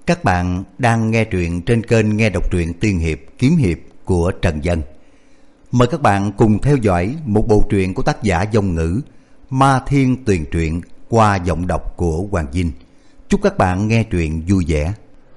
Các bạn đang nghe truyện trên kênh Nghe Đọc Truyện Tiên Hiệp Kiếm Hiệp của Trần Dân. Mời các bạn cùng theo dõi một bộ truyện của tác giả Dòng Ngữ, Ma Thiên Tuyền Truyện, qua giọng đọc của Hoàng Vinh. Chúc các bạn nghe truyện vui vẻ.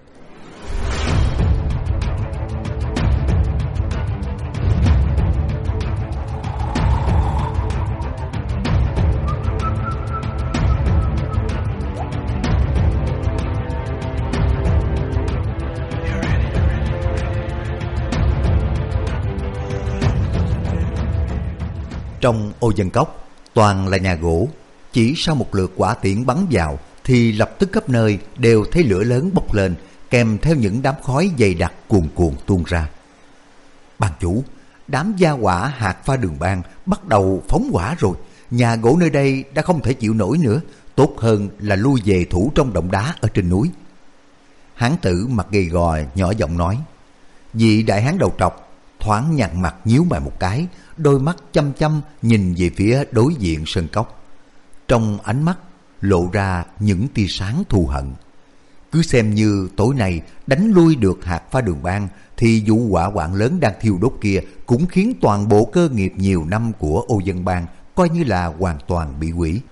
Trong ô dân cốc toàn là nhà gỗ, chỉ sau một lượt quả tiễn bắn vào thì lập tức khắp nơi đều thấy lửa lớn bốc lên, kèm theo những đám khói dày đặc cuồn cuộn tuôn ra. Ban chủ, đám gia hỏa hạt pha đường bang bắt đầu phóng hỏa rồi, nhà gỗ nơi đây đã không thể chịu nổi nữa, tốt hơn là lui về thủ trong động đá ở trên núi. Hán tử mặt gầy gò nhỏ giọng nói. Vị đại hán đầu trọc thoáng nhăn mặt nhíu mày một cái, đôi mắt chăm chăm nhìn về phía đối diện sơn cốc. Trong ánh mắt lộ ra những tia sáng thù hận. Cứ xem như tối nay đánh lui được hạt pha đường bang thì vụ hỏa hoạn lớn đang thiêu đốt kia cũng khiến toàn bộ cơ nghiệp nhiều năm của ô dân bang coi như là hoàn toàn bị hủy.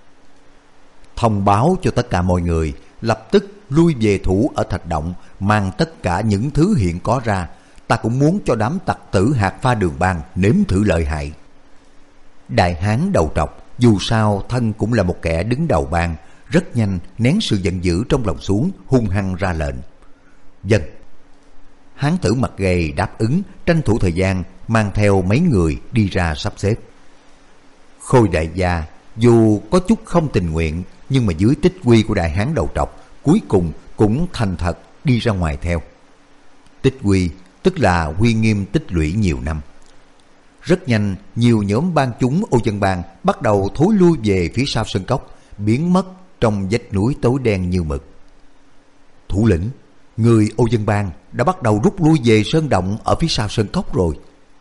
Thông báo cho tất cả mọi người lập tức lui về thủ ở thạch động, mang tất cả những thứ hiện có ra. Ta cũng muốn cho đám tặc tử hạt pha đường bang nếm thử lợi hại. Đại hán đầu trọc dù sao thân cũng là một kẻ đứng đầu bang, rất nhanh nén sự giận dữ trong lòng xuống, hung hăng ra lệnh. Vâng. Hán tử mặt gầy đáp ứng, tranh thủ thời gian mang theo mấy người đi ra sắp xếp. Khôi đại gia dù có chút không tình nguyện, nhưng mà dưới tích quy của đại hán đầu trọc, cuối cùng cũng thành thật đi ra ngoài theo. Tích quy tức là uy nghiêm tích lũy nhiều năm. Rất nhanh, nhiều nhóm bang chúng ô dân bang bắt đầu thối lui về phía sau sơn cốc, biến mất trong vách núi tối đen như mực. Thủ lĩnh, người ô dân bang đã bắt đầu rút lui về sơn động ở phía sau sơn cốc rồi.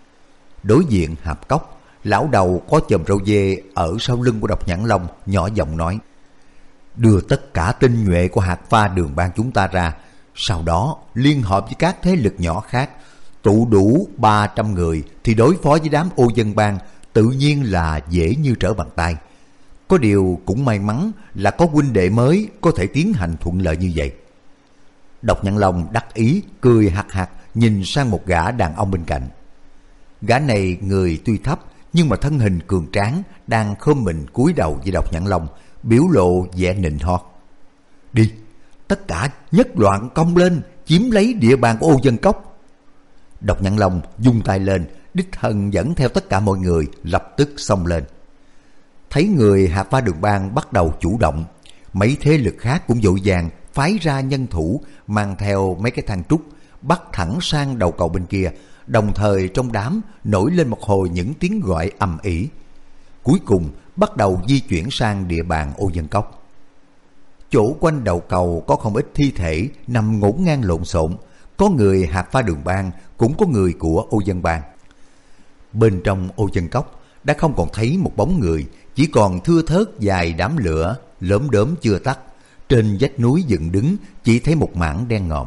Đối diện hạp cốc, lão đầu có chòm râu dê ở sau lưng của Độc Nhãn Long nhỏ giọng nói. Đưa tất cả tinh nhuệ của hạt pha đường bang chúng ta ra, sau đó liên hợp với các thế lực nhỏ khác, tụ đủ 300 người thì đối phó với đám ô dân bang tự nhiên là dễ như trở bàn tay. Có điều cũng may mắn là có huynh đệ mới có thể tiến hành thuận lợi như vậy. Độc Nhãn Long đắc ý cười hạc hạc nhìn sang một gã đàn ông bên cạnh. Gã này người tuy thấp nhưng mà thân hình cường tráng, đang khom mình cúi đầu với Độc Nhãn Long, biểu lộ vẻ nịnh hót. Đi, tất cả nhất loạn công lên, chiếm lấy địa bàn của ô dân cốc. Độc Nhãn Long vung tay lên, đích thân dẫn theo tất cả mọi người lập tức xông lên. Thấy người hạt pha đường bang bắt đầu chủ động, mấy thế lực khác cũng vội vàng phái ra nhân thủ, mang theo mấy cái thang trúc bắt thẳng sang đầu cầu bên kia. Đồng thời trong đám nổi lên một hồi những tiếng gọi ầm ĩ. Cuối cùng bắt đầu di chuyển sang địa bàn ô dân cốc. Chỗ quanh đầu cầu có không ít thi thể nằm ngổn ngang lộn xộn, có người hạt pha đường bang, cũng có người của ô dân bang. Bên trong ô dân cốc đã không còn thấy một bóng người, chỉ còn thưa thớt vài đám lửa lốm đốm chưa tắt. Trên vách núi dựng đứng chỉ thấy một mảng đen ngòm.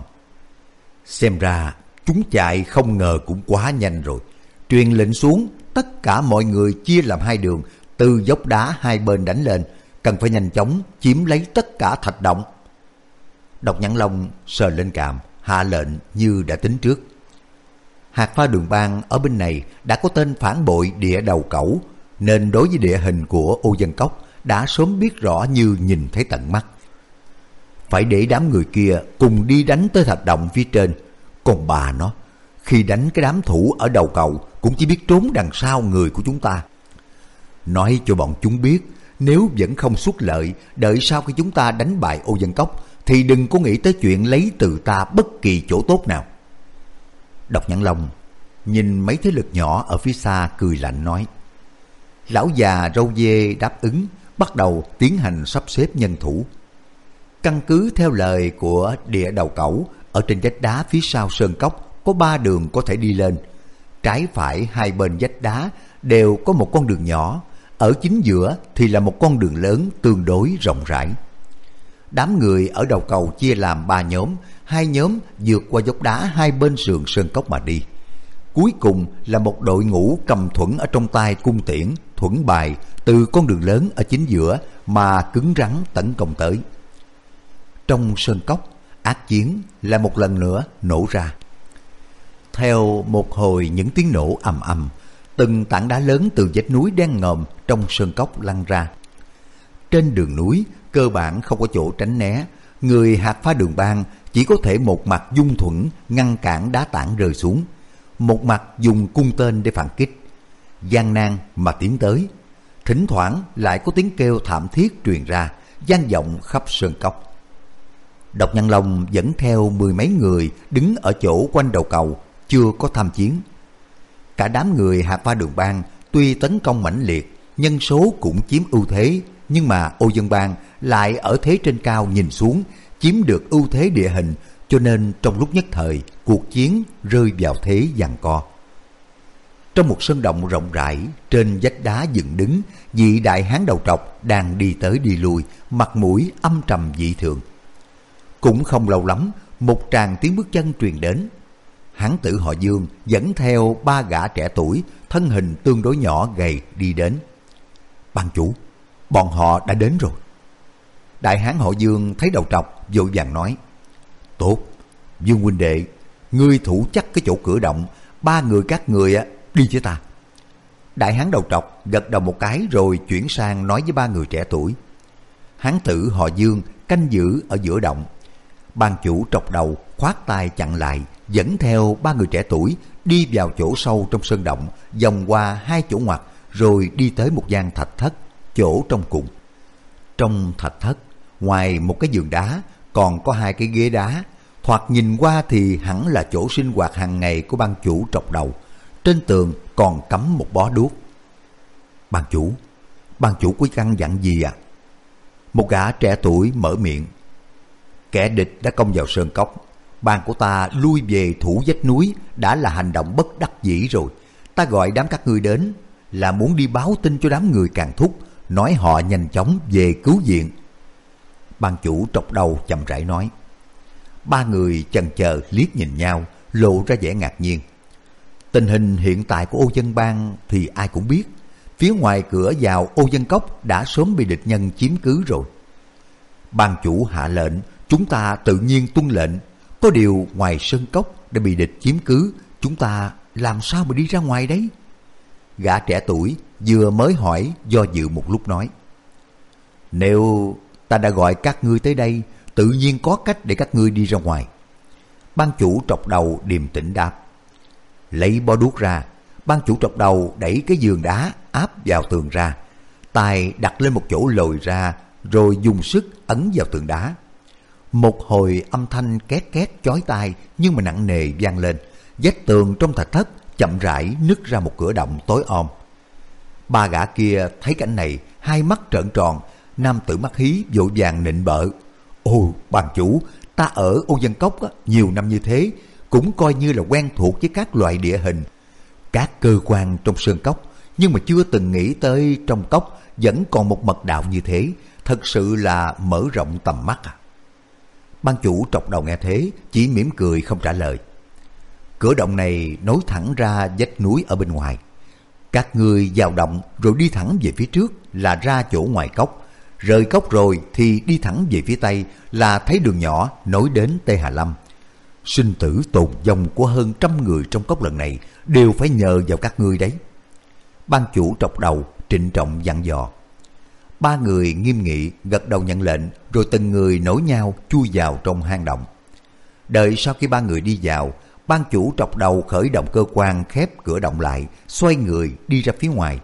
Xem ra chúng chạy không ngờ cũng quá nhanh rồi. Truyền lệnh xuống, tất cả mọi người chia làm hai đường, từ dốc đá hai bên đánh lên, cần phải nhanh chóng chiếm lấy tất cả thạch động. Độc Nhãn Long sờ lên cằm, hạ lệnh như đã tính trước. Hạt pha đường bang ở bên này đã có tên phản bội địa đầu cẩu, nên đối với địa hình của ô dân cốc đã sớm biết rõ như nhìn thấy tận mắt. Phải để đám người kia cùng đi đánh tới thạch động phía trên. Còn bà nó, khi đánh cái đám thủ ở đầu cầu cũng chỉ biết trốn đằng sau người của chúng ta. Nói cho bọn chúng biết, nếu vẫn không xuất lợi, đợi sau khi chúng ta đánh bại ô dân cốc thì đừng có nghĩ tới chuyện lấy từ ta bất kỳ chỗ tốt nào. Độc Nhãn Long nhìn mấy thế lực nhỏ ở phía xa cười lạnh nói. Lão già râu dê đáp ứng, bắt đầu tiến hành sắp xếp nhân thủ. Căn cứ theo lời của địa đầu cẩu, ở trên vách đá phía sau sơn cốc có 3 đường có thể đi lên. Trái phải hai bên vách đá đều có một con đường nhỏ, ở chính giữa thì là một con đường lớn tương đối rộng rãi. đám người ở đầu cầu chia làm 3 nhóm, 2 nhóm vượt qua dốc đá hai bên sườn sơn cốc mà đi. Cuối cùng là một đội ngũ cầm thuẫn ở trong tay cung tiễn, thuẫn bài từ con đường lớn ở chính giữa mà cứng rắn tấn công tới. Trong sơn cốc, ác chiến là một lần nữa nổ ra. Theo một hồi những tiếng nổ ầm ầm, từng tảng đá lớn từ vách núi đen ngòm trong sơn cốc lăn ra. Trên đường núi cơ bản không có chỗ tránh né, người hạt phá đường bang chỉ có thể một mặt dung thuẫn ngăn cản đá tảng rơi xuống, một mặt dùng cung tên để phản kích. Gian nan mà tiến tới, thỉnh thoảng lại có tiếng kêu thảm thiết truyền ra, vang vọng khắp sơn cốc. Độc Nhãn Long dẫn theo 10 mấy người đứng ở chỗ quanh đầu cầu, chưa có tham chiến. Cả đám người hạt phá đường bang tuy tấn công mãnh liệt, nhân số cũng chiếm ưu thế, nhưng mà Ô Dân Bang lại ở thế trên cao nhìn xuống, chiếm được ưu thế địa hình, cho nên trong lúc nhất thời cuộc chiến rơi vào thế giằng co. Trong một sân động rộng rãi, trên vách đá dựng đứng, vị đại hán đầu trọc đang đi tới đi lui, mặt mũi âm trầm dị thường. Cũng không lâu lắm, một tràng tiếng bước chân truyền đến. Hán tử họ Dương dẫn theo 3 gã trẻ tuổi, thân hình tương đối nhỏ gầy đi đến. Ban chủ, bọn họ đã đến rồi. Đại hán họ Dương thấy đầu trọc, vội vàng nói: Tốt, Dương huynh đệ, ngươi thủ chắc cái chỗ cửa động, 3 người các người đi với ta. Đại hán đầu trọc gật đầu một cái rồi chuyển sang nói với 3 người trẻ tuổi. Hán tử họ Dương canh giữ ở giữa động. Ban chủ trọc đầu khoát tay chặn lại, dẫn theo 3 người trẻ tuổi đi vào chỗ sâu trong sơn động, vòng qua 2 chỗ ngoặt, rồi đi tới một gian thạch thất, chỗ trong cùng. Trong thạch thất, ngoài một cái giường đá, còn có 2 cái ghế đá. Thoạt nhìn qua thì hẳn là chỗ sinh hoạt hàng ngày của ban chủ trọc đầu. Trên tường còn cắm một bó đuốc. Ban chủ có căn dặn gì à? Một gã trẻ tuổi mở miệng. Kẻ địch đã công vào sơn cốc, ban của ta lui về thủ vách núi đã là hành động bất đắc dĩ rồi. Ta gọi đám các ngươi đến là muốn đi báo tin cho đám người Càn Thúc, nói họ nhanh chóng về cứu viện. Ban chủ trọc đầu chậm rãi nói. 3 người chần chờ liếc nhìn nhau, lộ ra vẻ ngạc nhiên. Tình hình hiện tại của Ô Dân Bang thì ai cũng biết. Phía ngoài cửa vào Ô Dân Cốc đã sớm bị địch nhân chiếm cứ rồi. Ban chủ hạ lệnh, chúng ta tự nhiên tuân lệnh. Có điều ngoài sơn cốc đã bị địch chiếm cứ, chúng ta làm sao mà đi ra ngoài đấy? Gã trẻ tuổi vừa mới hỏi do dự một lúc nói. Nếu ta đã gọi các ngươi tới đây, tự nhiên có cách để các ngươi đi ra ngoài. Ban chủ trọc đầu điềm tĩnh đáp. Lấy bó đuốc ra, ban chủ trọc đầu đẩy cái giường đá áp vào tường ra, tay đặt lên một chỗ lồi ra, rồi dùng sức ấn vào tường đá. Một hồi âm thanh két két chói tai nhưng mà nặng nề vang lên, vách tường trong thạch thất chậm rãi nứt ra một cửa động tối om. 3 gã kia thấy cảnh này, hai mắt trợn tròn, nam tử mắt hí vội vàng nịnh bợ. Ồ, ban chủ, ta ở Ô Dân Cốc nhiều năm như thế, cũng coi như là quen thuộc với các loại địa hình, các cơ quan trong sơn cốc, nhưng mà chưa từng nghĩ tới trong cốc vẫn còn một mật đạo như thế, thật sự là mở rộng tầm mắt à. Ban chủ trọc đầu nghe thế, chỉ mỉm cười không trả lời. Cửa động này nối thẳng ra vách núi ở bên ngoài. Các ngươi vào động rồi đi thẳng về phía trước là ra chỗ ngoài cốc. Rời cốc rồi thì đi thẳng về phía tây là thấy đường nhỏ nối đến Tê Hà Lâm. Sinh tử tồn vong của hơn 100 người trong cốc lần này đều phải nhờ vào các ngươi đấy. Ban chủ trọc đầu trịnh trọng dặn dò. 3 người nghiêm nghị gật đầu nhận lệnh, rồi từng người nối nhau chui vào trong hang động. Đợi sau khi 3 người đi vào, ban chủ trọc đầu khởi động cơ quan khép cửa động lại, xoay người đi ra phía ngoài.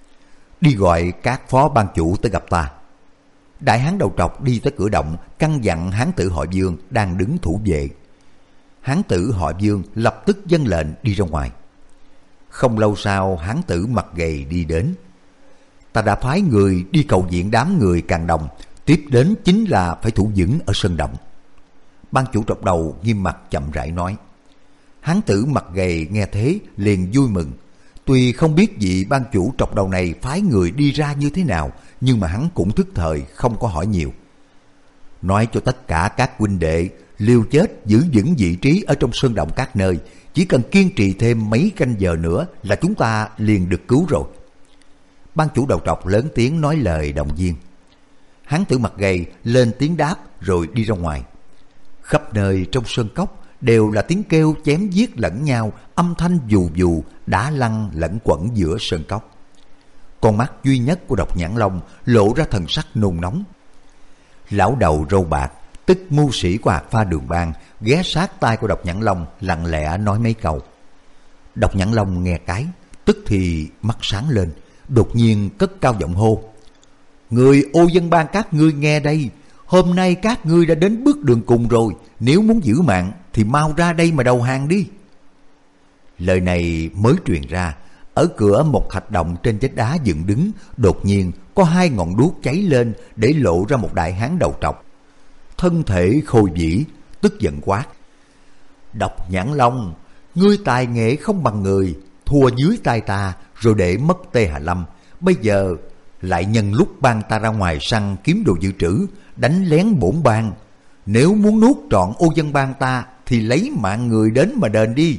Đi gọi các phó ban chủ tới gặp ta. Đại hán đầu trọc đi tới cửa động, căn dặn hán tử họ Dương đang đứng thủ vệ. Hán tử họ Dương lập tức vâng lệnh đi ra ngoài. Không lâu sau, hán tử mặt gầy đi đến. Ta đã phái người đi cầu viện đám người Càn Đồng, tiếp đến chính là phải thủ vững ở sân động. Ban chủ trọc đầu nghiêm mặt chậm rãi nói. Hán tử mặt gầy nghe thế liền vui mừng. Tuy không biết vị ban chủ trọc đầu này phái người đi ra như thế nào, nhưng mà hắn cũng thức thời không có hỏi nhiều. nói cho tất cả các huynh đệ liều chết giữ vững vị trí ở trong sơn động các nơi. Chỉ cần kiên trì thêm mấy canh giờ nữa là chúng ta liền được cứu rồi. Ban chủ đầu trọc lớn tiếng nói lời động viên. Hán tử mặt gầy lên tiếng đáp rồi đi ra ngoài. Khắp nơi trong sơn cốc đều là tiếng kêu chém giết lẫn nhau, âm thanh dù dù đá lăn lẫn quẩn giữa sơn cốc. Con mắt duy nhất của Độc Nhãn Long lộ ra thần sắc nôn nóng. Lão đầu râu bạc, tức mưu sĩ của Hạt Pha Đường Bang, ghé sát tai của Độc Nhãn Long lặng lẽ nói mấy câu. Độc Nhãn Long nghe cái, tức thì mắt sáng lên, đột nhiên cất cao giọng hô: Người Ô Dân Bang các ngươi nghe đây, hôm nay các ngươi đã đến bước đường cùng rồi, nếu muốn giữ mạng thì mau ra đây mà đầu hàng đi. Lời này mới truyền ra, ở cửa một thạch động trên vách đá dựng đứng, đột nhiên có hai ngọn đuốc cháy lên để lộ ra một đại hán đầu trọc. Thân thể khôi vĩ, tức giận quát: Độc Nhãn Long, ngươi tài nghệ không bằng người, thua dưới tay ta rồi để mất Tê Hà Lâm, bây giờ lại nhân lúc bang ta ra ngoài săn kiếm đồ dự trữ, đánh lén bổn bang. Nếu muốn nuốt trọn Ô Dân Bang ta thì lấy mạng người đến mà đền đi.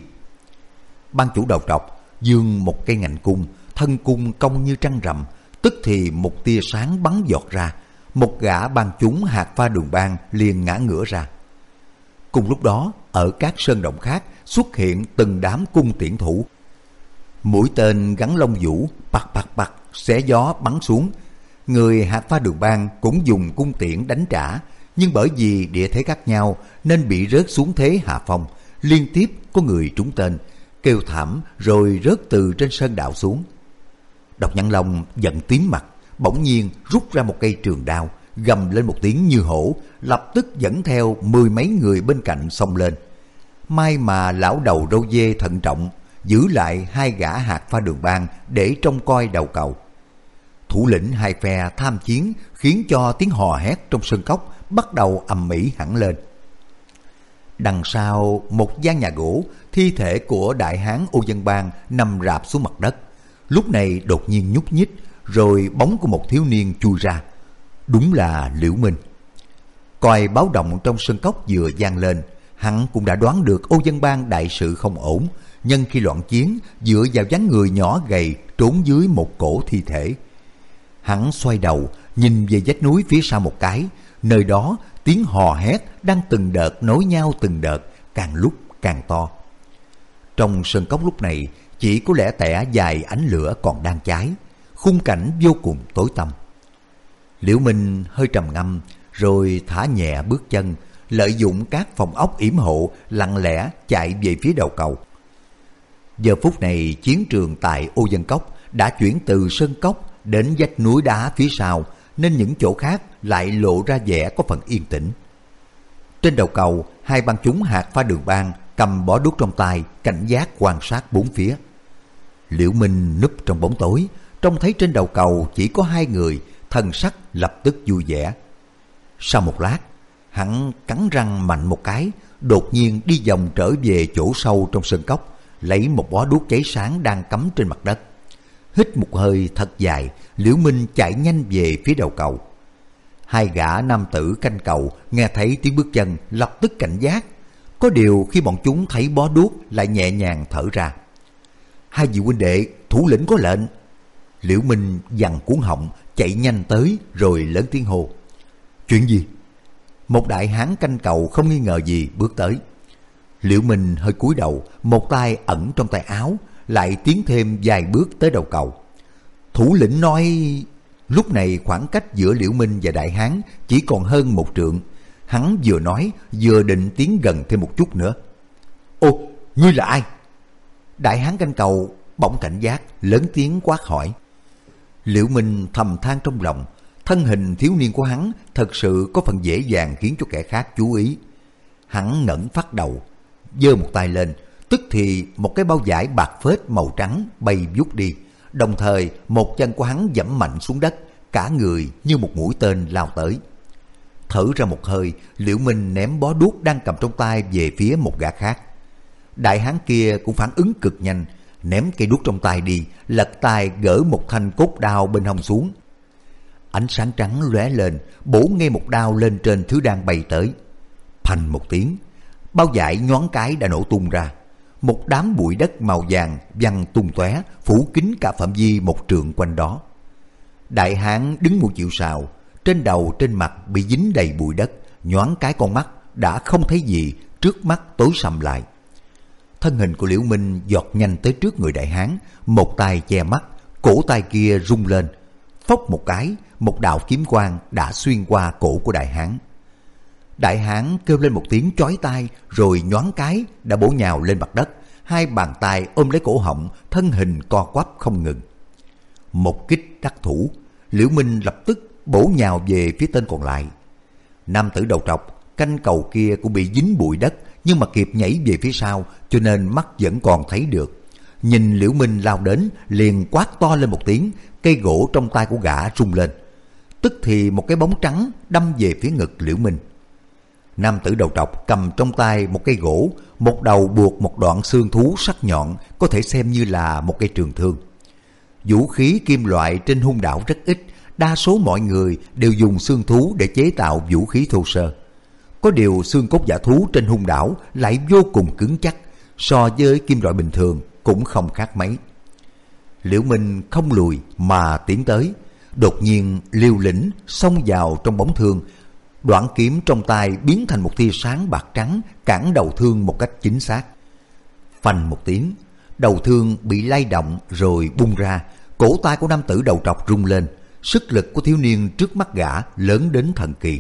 Ban chủ đầu trọc giương một cây ngành cung, thân cung cong như trăng rằm, tức thì một tia sáng bắn giọt ra. Một gã ban chúng Hạt Pha Đường Bang liền ngã ngửa ra. Cùng lúc đó, ở các sơn động khác xuất hiện từng đám cung tiễn thủ. Mũi tên gắn lông vũ, bạc bạc bạc, xé gió bắn xuống. Người Hạt Pha Đường Bang cũng dùng cung tiễn đánh trả, nhưng bởi vì địa thế khác nhau nên bị rớt xuống thế hạ phong. Liên tiếp có người trúng tên, kêu thảm rồi rớt từ trên sơn đạo xuống. Độc Nhãn Long giận tím mặt, bỗng nhiên rút ra một cây trường đao, gầm lên một tiếng như hổ, lập tức dẫn theo 10 mấy người bên cạnh xông lên. May mà lão đầu râu dê thận trọng, giữ lại hai gã Hạt Pha Đường Bang để trông coi đầu cầu. Thủ lĩnh hai phe tham chiến khiến cho tiếng hò hét trong sơn cốc bắt đầu ầm ĩ hẳn lên. Đằng sau một gian nhà gỗ, thi thể của đại hán Ô Dân Bang nằm rạp xuống mặt đất. Lúc này đột nhiên nhúc nhích, rồi bóng của một thiếu niên chui ra. Đúng là Liễu Minh. Còi báo động trong sơn cốc vừa vang lên, hắn cũng đã đoán được Ô Dân Bang đại sự không ổn, nhân khi loạn chiến dựa vào dáng người nhỏ gầy trốn dưới một cổ thi thể. Hắn xoay đầu nhìn về vách núi phía sau một cái, nơi đó tiếng hò hét đang từng đợt nối nhau từng đợt, càng lúc càng to. Trong sơn cốc lúc này chỉ có lẻ tẻ vài ánh lửa còn đang cháy, khung cảnh vô cùng tối tăm. Liễu Minh hơi trầm ngâm rồi thả nhẹ bước chân, lợi dụng các phòng ốc yểm hộ lặng lẽ chạy về phía đầu cầu. Giờ phút này chiến trường tại Ô Dân Cốc đã chuyển từ sơn cốc đến vách núi đá phía sau, nên những chỗ khác lại lộ ra vẻ có phần yên tĩnh. Trên đầu cầu, hai bang chúng Hạt Pha Đường Bang cầm bó đuốc trong tay, cảnh giác quan sát bốn phía. Liễu Minh núp trong bóng tối, trông thấy trên đầu cầu chỉ có hai người, thần sắc lập tức vui vẻ. Sau một lát, hắn cắn răng mạnh một cái, đột nhiên đi vòng trở về chỗ sâu trong sơn cốc, lấy một bó đuốc cháy sáng đang cắm trên mặt đất. Hít một hơi thật dài, Liễu Minh chạy nhanh về phía đầu cầu. Hai gã nam tử canh cầu nghe thấy tiếng bước chân lập tức cảnh giác. Có điều khi bọn chúng thấy bó đuốc lại nhẹ nhàng thở ra. Hai vị huynh đệ, thủ lĩnh có lệnh. Liễu Minh giằng cuống họng chạy nhanh tới rồi lớn tiếng hô. Chuyện gì? Một đại hán canh cầu không nghi ngờ gì bước tới. Liễu Minh hơi cúi đầu, một tay ẩn trong tay áo, lại tiến thêm vài bước tới đầu cầu. Thủ lĩnh nói... Lúc này khoảng cách giữa Liễu Minh và đại hán chỉ còn hơn một trượng. Hắn vừa nói vừa định tiến gần thêm một chút nữa. Ô, ngươi là ai? Đại hán canh cầu bỗng cảnh giác, lớn tiếng quát hỏi. Liễu Minh thầm than trong lòng, thân hình thiếu niên của hắn thật sự có phần dễ dàng khiến cho kẻ khác chú ý. Hắn ngẩng phát đầu, giơ một tay lên, tức thì một cái bao vải bạc phết màu trắng bay vút đi. Đồng thời một chân của hắn giẫm mạnh xuống đất, cả người như một mũi tên lao tới. Thở ra một hơi, Liễu Minh ném bó đuốc đang cầm trong tay về phía một gã khác. Đại hán kia cũng phản ứng cực nhanh, ném cây đuốc trong tay đi, lật tay gỡ một thanh cốt đao bên hông xuống. Ánh sáng trắng lóe lên, bổ ngay một đao lên trên thứ đang bay tới. Phanh một tiếng, bao vải nhoáng cái đã nổ tung ra. Một đám bụi đất màu vàng văng tung tóe, phủ kín cả phạm vi một trượng quanh đó. Đại hán đứng một chịu sào, trên đầu trên mặt bị dính đầy bụi đất, nhoáng cái con mắt đã không thấy gì, trước mắt tối sầm lại. Thân hình của Liễu Minh giọt nhanh tới trước người đại hán, một tay che mắt, cổ tay kia rung lên, phốc một cái, một đạo kiếm quang đã xuyên qua cổ của đại hán. Đại hán kêu lên một tiếng chói tai, rồi nhoáng cái đã bổ nhào lên mặt đất, hai bàn tay ôm lấy cổ họng, thân hình co quắp không ngừng. Một kích đắc thủ, Liễu Minh lập tức bổ nhào về phía tên còn lại. Nam tử đầu trọc canh cầu kia cũng bị dính bụi đất, nhưng mà kịp nhảy về phía sau, cho nên mắt vẫn còn thấy được. Nhìn Liễu Minh lao đến, liền quát to lên một tiếng, cây gỗ trong tay của gã rung lên. Tức thì một cái bóng trắng đâm về phía ngực Liễu Minh. Nam tử đầu trọc cầm trong tay một cây gỗ, một đầu buộc một đoạn xương thú sắc nhọn, có thể xem như là một cây trường thương. Vũ khí kim loại trên hung đảo rất ít, đa số mọi người đều dùng xương thú để chế tạo vũ khí thô sơ. Có điều xương cốt dã thú trên hung đảo lại vô cùng cứng chắc, so với kim loại bình thường cũng không khác mấy. Liễu Minh không lùi mà tiến tới, đột nhiên liều lĩnh xông vào trong bóng thương. Đoạn kiếm trong tay biến thành một tia sáng bạc trắng, cản đầu thương một cách chính xác. Phanh một tiếng, đầu thương bị lay động rồi bung ra, cổ tay của nam tử đầu trọc rung lên. Sức lực của thiếu niên trước mắt gã lớn đến thần kỳ.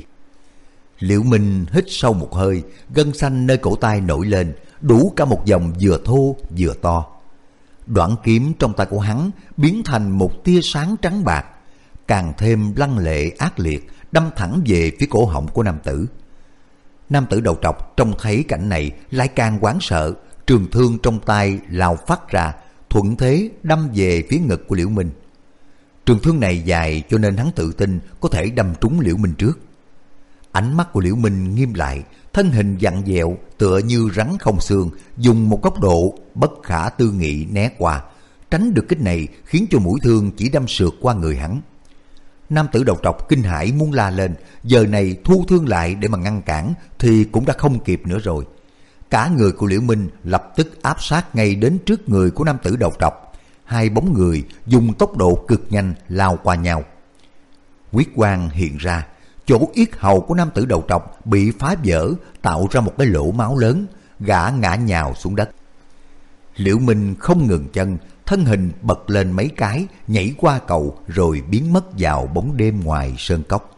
Liễu Minh hít sâu một hơi, gân xanh nơi cổ tay nổi lên, đủ cả một vòng vừa thô vừa to. Đoạn kiếm trong tay của hắn biến thành một tia sáng trắng bạc, càng thêm lăng lệ ác liệt, đâm thẳng về phía cổ họng của nam tử. Nam tử đầu trọc trông thấy cảnh này lại càng hoảng sợ, trường thương trong tay lao phát ra, thuận thế đâm về phía ngực của Liễu Minh. Trường thương này dài cho nên hắn tự tin có thể đâm trúng Liễu Minh trước. Ánh mắt của Liễu Minh nghiêm lại, thân hình vặn vẹo tựa như rắn không xương, dùng một góc độ bất khả tư nghị né qua, tránh được kích này khiến cho mũi thương chỉ đâm sượt qua người hắn. Nam tử đầu trọc kinh hãi muốn la lên, giờ này thu thương lại để mà ngăn cản thì cũng đã không kịp nữa rồi. Cả người của Liễu Minh lập tức áp sát ngay đến trước người của nam tử đầu trọc. Hai bóng người dùng tốc độ cực nhanh lao qua nhau. Huyết quang hiện ra, chỗ yết hầu của nam tử đầu trọc bị phá vỡ, tạo ra một cái lỗ máu lớn, gã ngã nhào xuống đất. Liễu Minh không ngừng chân, thân hình bật lên mấy cái, nhảy qua cầu rồi biến mất vào bóng đêm ngoài sơn cốc.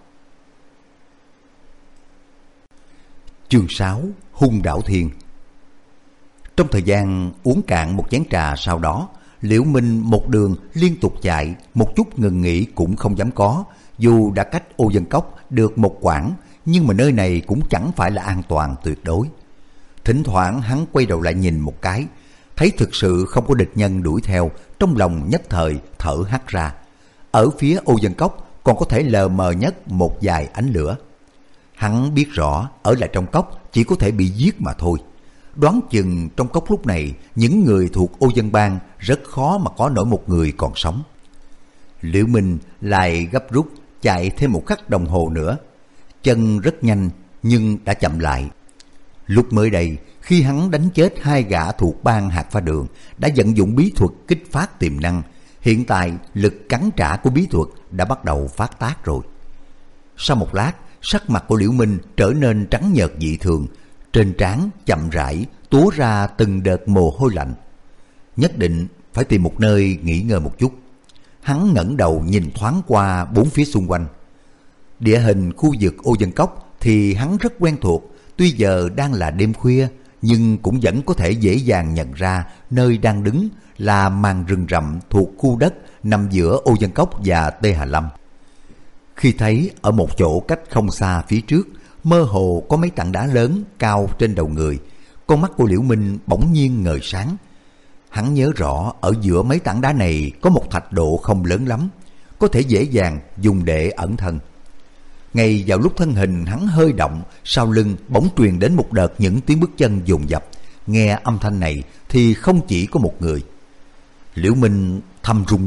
Chương 6: Hung đảo thiên. Trong thời gian uống cạn một chén trà sau đó, Liễu Minh một đường liên tục chạy, một chút ngừng nghỉ cũng không dám có. Dù đã cách Ô Dân Cốc được một quãng, nhưng mà nơi này cũng chẳng phải là an toàn tuyệt đối. Thỉnh thoảng hắn quay đầu lại nhìn một cái, thấy thực sự không có địch nhân đuổi theo, trong lòng nhất thời thở hắt ra. Ở phía Ô Dân Cốc còn có thể lờ mờ nhất một vài ánh lửa. Hắn biết rõ ở lại trong cốc chỉ có thể bị giết mà thôi. Đoán chừng trong cốc lúc này những người thuộc Ô Dân Bang rất khó mà có nổi một người còn sống. Liễu Minh lại gấp rút chạy thêm một khắc đồng hồ nữa, chân rất nhanh nhưng đã chậm lại. Lúc mới đây, khi hắn đánh chết hai gã thuộc bang Hạt Pha Đường, đã vận dụng bí thuật kích phát tiềm năng. Hiện tại lực cắn trả của bí thuật đã bắt đầu phát tác rồi. Sau một lát, sắc mặt của Liễu Minh trở nên trắng nhợt dị thường, trên trán chậm rãi túa ra từng đợt mồ hôi lạnh. Nhất định phải tìm một nơi nghỉ ngơi một chút. Hắn ngẩng đầu nhìn thoáng qua bốn phía xung quanh. Địa hình khu vực Ô Dân Cốc thì hắn rất quen thuộc, tuy giờ đang là đêm khuya nhưng cũng vẫn có thể dễ dàng nhận ra nơi đang đứng là màn rừng rậm thuộc khu đất nằm giữa Ô Dân Cốc và Tê Hà Lâm. Khi thấy ở một chỗ cách không xa phía trước, mơ hồ có mấy tảng đá lớn cao trên đầu người, con mắt của Liễu Minh bỗng nhiên ngời sáng. Hắn nhớ rõ ở giữa mấy tảng đá này có một thạch độ không lớn lắm, có thể dễ dàng dùng để ẩn thân. Ngay vào lúc thân hình hắn hơi động, sau lưng bỗng truyền đến một đợt những tiếng bước chân dồn dập. Nghe âm thanh này thì không chỉ có một người. Liễu Minh thầm rùng mình,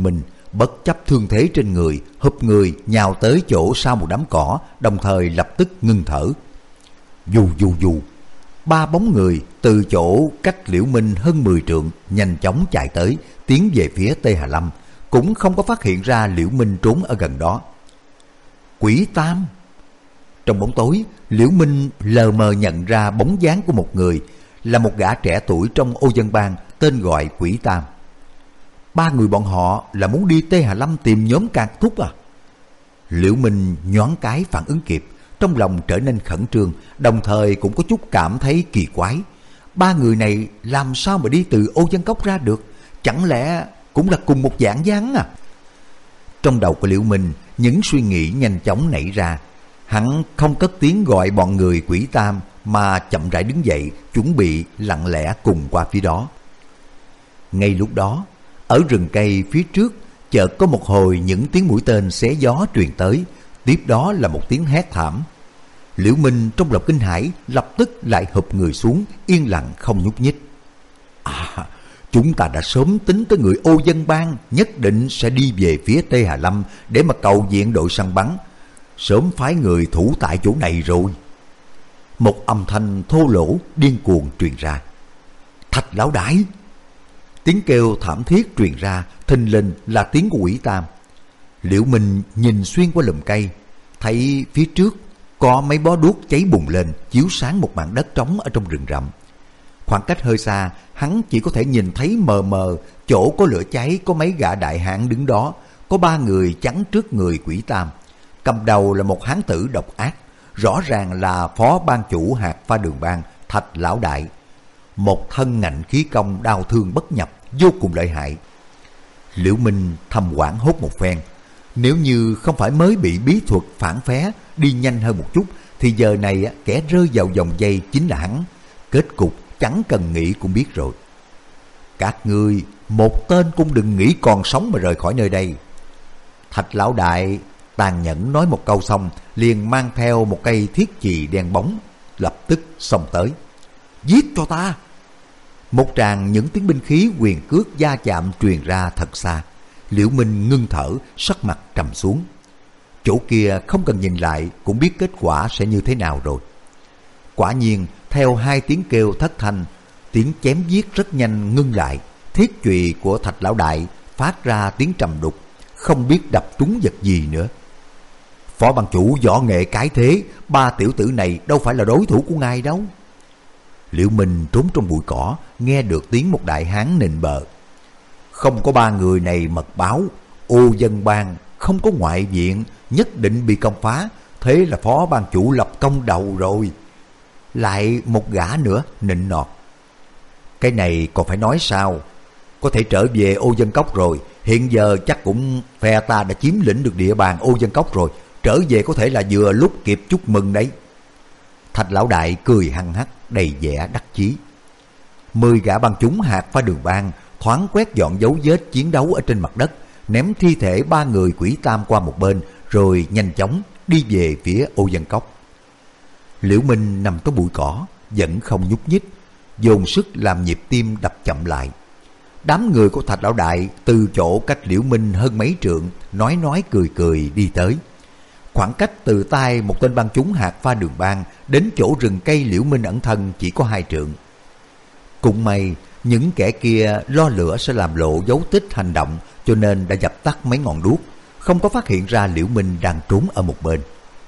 bất chấp thương thế trên người, hụp người nhào tới chỗ sau một đám cỏ, đồng thời lập tức ngưng thở. Dù dù dù, ba bóng người từ chỗ cách Liễu Minh hơn 10 trượng nhanh chóng chạy tới, tiến về phía Tê Hà Lâm, cũng không có phát hiện ra Liễu Minh trốn ở gần đó. Quỷ Tam! Trong bóng tối, Liễu Minh lờ mờ nhận ra bóng dáng của một người, là một gã trẻ tuổi trong Ô Dân Bang tên gọi Quỷ Tam. Ba người bọn họ là muốn đi Tê Hà Lâm tìm nhóm Cạc Thúc à? Liễu Minh nhoáng cái phản ứng kịp, trong lòng trở nên khẩn trương, đồng thời cũng có chút cảm thấy kỳ quái. Ba người này làm sao mà đi từ Ô Dân Cốc ra được? Chẳng lẽ cũng là cùng một dạng dáng à? Trong đầu của Liễu Minh, những suy nghĩ nhanh chóng nảy ra. Hắn không cất tiếng gọi bọn người Quỷ Tam mà chậm rãi đứng dậy, chuẩn bị lặng lẽ cùng qua phía đó. Ngay lúc đó, ở rừng cây phía trước chợt có một hồi những tiếng mũi tên xé gió truyền tới, tiếp đó là một tiếng hét thảm. Liễu Minh trong lòng kinh hãi, lập tức lại hụp người xuống, yên lặng không nhúc nhích. À, chúng ta đã sớm tính tới người Ô Dân Bang nhất định sẽ đi về phía Tê Hà Lâm để mà cầu viện đội săn bắn, sớm phái người thủ tại chỗ này rồi. Một âm thanh thô lỗ điên cuồng truyền ra. Thạch lão đại! Tiếng kêu thảm thiết truyền ra, thình lình là tiếng của Quỷ Tam. Liễu Minh nhìn xuyên qua lùm cây, thấy phía trước có mấy bó đuốc cháy bùng lên, chiếu sáng một mảng đất trống ở trong rừng rậm. Khoảng cách hơi xa, hắn chỉ có thể nhìn thấy mờ mờ, chỗ có lửa cháy có mấy gã đại hán đứng đó, có ba người chắn trước người Quỷ Tam. Cầm đầu là một hán tử độc ác, rõ ràng là phó ban chủ hạt pha đường bang Thạch lão đại, một thân ngạnh khí công đao thương bất nhập, vô cùng lợi hại. Liễu Minh thầm hoảng hốt một phen, nếu như không phải mới bị bí thuật phản phé đi nhanh hơn một chút thì giờ này kẻ rơi vào vòng dây chính là hắn. Kết cục chẳng cần nghĩ cũng biết rồi. Các ngươi một tên cũng đừng nghĩ còn sống mà rời khỏi nơi đây. Thạch lão đại tàn nhẫn nói một câu xong, liền mang theo một cây thiết chì đen bóng, lập tức xông tới. Giết cho ta! Một tràng những tiếng binh khí quyền cước va chạm truyền ra thật xa. Liễu Minh ngưng thở, sắc mặt trầm xuống. Chỗ kia không cần nhìn lại cũng biết kết quả sẽ như thế nào rồi. Quả nhiên, theo hai tiếng kêu thất thanh, tiếng chém giết rất nhanh ngưng lại. Thiết chùy của Thạch lão đại phát ra tiếng trầm đục, không biết đập trúng vật gì nữa. Phó ban chủ võ nghệ cái thế, ba tiểu tử này đâu phải là đối thủ của ngài đâu. Liễu Minh trốn trong bụi cỏ, nghe được tiếng một đại hán nịnh bợ. Không có ba người này mật báo, Ô Dân Bang không có ngoại viện, nhất định bị công phá, thế là phó ban chủ lập công đầu rồi. Lại một gã nữa nịnh nọt. Cái này còn phải nói sao? Có thể trở về Ô Dân Cốc rồi, hiện giờ chắc cũng phe ta đã chiếm lĩnh được địa bàn Ô Dân Cốc rồi, trở về có thể là vừa lúc kịp chúc mừng đấy. Thạch lão đại cười hăng hắc, đầy vẻ đắc chí. 10 gã bang chúng hạt pha đường bang thoáng quét dọn dấu vết chiến đấu ở trên mặt đất, ném thi thể ba người Quỷ Tam qua một bên, rồi nhanh chóng đi về phía Ô Dân Cốc. Liễu Minh nằm trong bụi cỏ, vẫn không nhúc nhích, dồn sức làm nhịp tim đập chậm lại. Đám người của Thạch lão đại từ chỗ cách Liễu Minh hơn mấy trượng, nói cười cười đi tới. Khoảng cách từ tay một tên bang chúng hạt pha đường bang đến chỗ rừng cây Liễu Minh ẩn thân chỉ có 2 trượng. Cũng may những kẻ kia lo lửa sẽ làm lộ dấu tích hành động, cho nên đã dập tắt mấy ngọn đuốc, không có phát hiện ra Liễu Minh đang trốn ở một bên.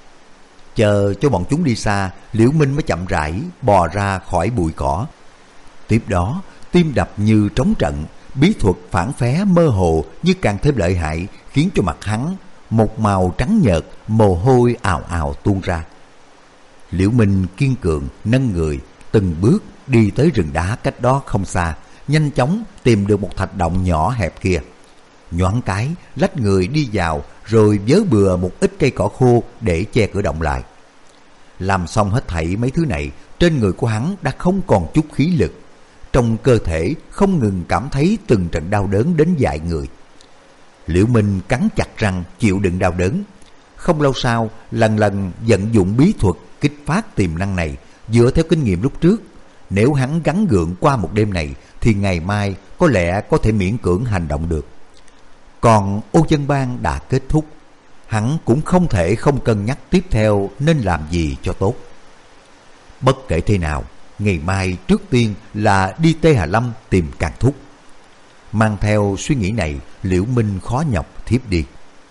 Chờ cho bọn chúng đi xa, Liễu Minh mới chậm rãi bò ra khỏi bụi cỏ. Tiếp đó, tim đập như trống trận, bí thuật phản phé mơ hồ như càng thêm lợi hại, khiến cho mặt hắn một màu trắng nhợt, mồ hôi ào ào tuôn ra. Liễu Minh kiên cường nâng người, từng bước đi tới rừng đá cách đó không xa, nhanh chóng tìm được một thạch động nhỏ hẹp kia. Nhoáng cái lách người đi vào, rồi vớ bừa một ít cây cỏ khô để che cửa động lại. Làm xong hết thảy mấy thứ này, trên người của hắn đã không còn chút khí lực, trong cơ thể không ngừng cảm thấy từng trận đau đớn đến dại người. Liễu Minh cắn chặt răng chịu đựng đau đớn. Không lâu sau, lần lần vận dụng bí thuật kích phát tiềm năng này. Dựa theo kinh nghiệm lúc trước, nếu hắn gắng gượng qua một đêm này thì ngày mai có lẽ có thể miễn cưỡng hành động được. Còn Ô Dân Bang đã kết thúc, hắn cũng không thể không cân nhắc tiếp theo nên làm gì cho tốt. Bất kể thế nào, ngày mai trước tiên là đi Tê Hà Lâm tìm Càn Thúc. Mang theo suy nghĩ này, Liễu Minh khó nhọc thiếp đi.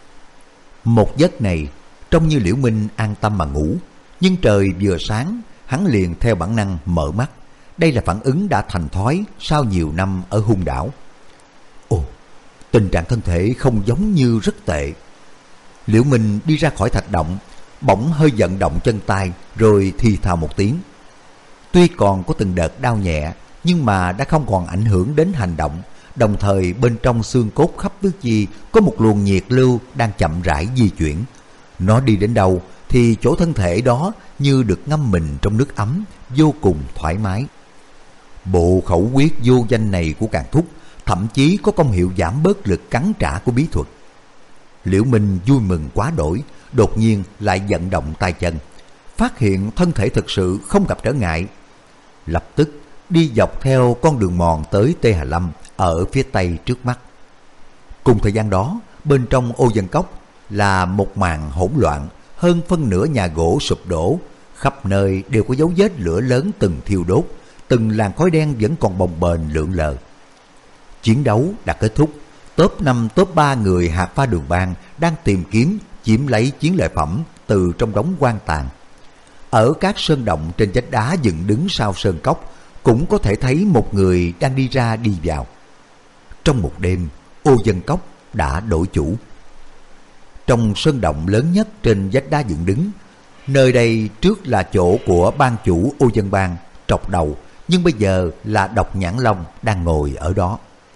Một giấc này trông như Liễu Minh an tâm mà ngủ, nhưng trời vừa sáng, hắn liền theo bản năng mở mắt. Đây là phản ứng đã thành thói sau nhiều năm ở Hung Đảo. Ồ, tình trạng thân thể không giống như rất tệ. Liễu Minh đi ra khỏi thạch động, bỗng hơi vận động chân tay rồi thì thào một tiếng. Tuy còn có từng đợt đau nhẹ, nhưng mà đã không còn ảnh hưởng đến hành động. Đồng thời bên trong xương cốt khắp tứ chi có một luồng nhiệt lưu đang chậm rãi di chuyển. Nó đi đến đâu thì chỗ thân thể đó như được ngâm mình trong nước ấm, vô cùng thoải mái. Bộ khẩu quyết vô danh này của Càn Thúc thậm chí có công hiệu giảm bớt lực cắn trả của bí thuật. Liễu Minh vui mừng quá đổi, đột nhiên lại vận động tay chân, phát hiện thân thể thực sự không gặp trở ngại. Lập tức đi dọc theo con đường mòn tới Tê Hà Lâm ở phía tây trước mắt. Cùng thời gian đó, bên trong Ô Dân Cốc là một màn hỗn loạn, hơn phân nửa nhà gỗ sụp đổ, khắp nơi đều có dấu vết lửa lớn từng thiêu đốt, từng làn khói đen vẫn còn bồng bềnh lượn lờ. Chiến đấu đã kết thúc, top 5 top 3 người Hạt Pha Đường Bang đang tìm kiếm chiếm lấy chiến lợi phẩm từ trong đống quan tàn. Ở các sơn động trên vách đá dựng đứng sau sơn cốc cũng có thể thấy một người đang đi ra đi vào. Trong một đêm, Ô Dân Cốc đã đổi chủ. Trong sơn động lớn nhất trên vách đá dựng đứng, nơi đây trước là chỗ của ban chủ Ô Dân Bang Trọc Đầu, nhưng bây giờ là Độc Nhãn Long đang ngồi ở đó.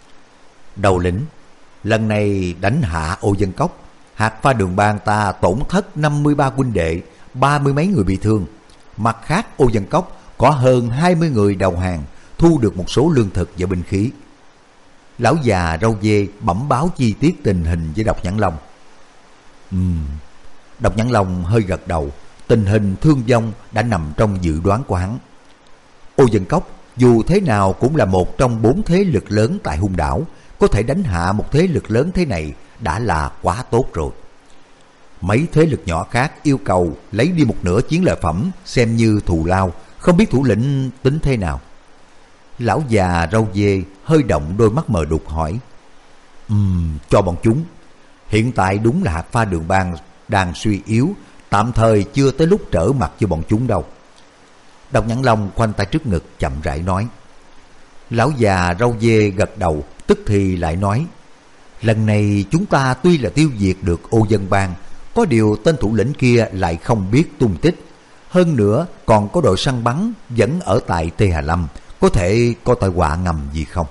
Đầu lĩnh, lần này đánh hạ Ô Dân Cốc, Hạt Pha Đường Bang ta tổn thất 53 huynh đệ, 30 mấy người bị thương. Mặt khác, Ô Dân Cốc có hơn 20 người đầu hàng, thu được một số lương thực và binh khí. Lão già râu dê bẩm báo chi tiết tình hình với Độc Nhãn Long. Độc Nhãn Long hơi gật đầu, tình hình thương vong đã nằm trong dự đoán của hắn. Ô Dân Cốc dù thế nào cũng là một trong 4 thế lực lớn tại Hung Đảo, có thể đánh hạ một thế lực lớn thế này đã là quá tốt rồi. Mấy thế lực nhỏ khác yêu cầu lấy đi một nửa chiến lợi phẩm xem như thù lao, không biết thủ lĩnh tính thế nào. Lão già râu dê hơi động đôi mắt mờ đục hỏi. Cho bọn chúng. Hiện tại đúng là Hạt Pha Đường Bang đang suy yếu, tạm thời chưa tới lúc trở mặt cho bọn chúng đâu. Độc Nhãn Long khoanh tay trước ngực chậm rãi nói. Lão già râu dê gật đầu, tức thì lại nói. Lần này chúng ta tuy là tiêu diệt được Ô Dân Bang, có điều tên thủ lĩnh kia lại không biết tung tích. Hơn nữa còn có đội săn bắn vẫn ở tại Tê Hà Lâm, có thể có tai họa ngầm gì không?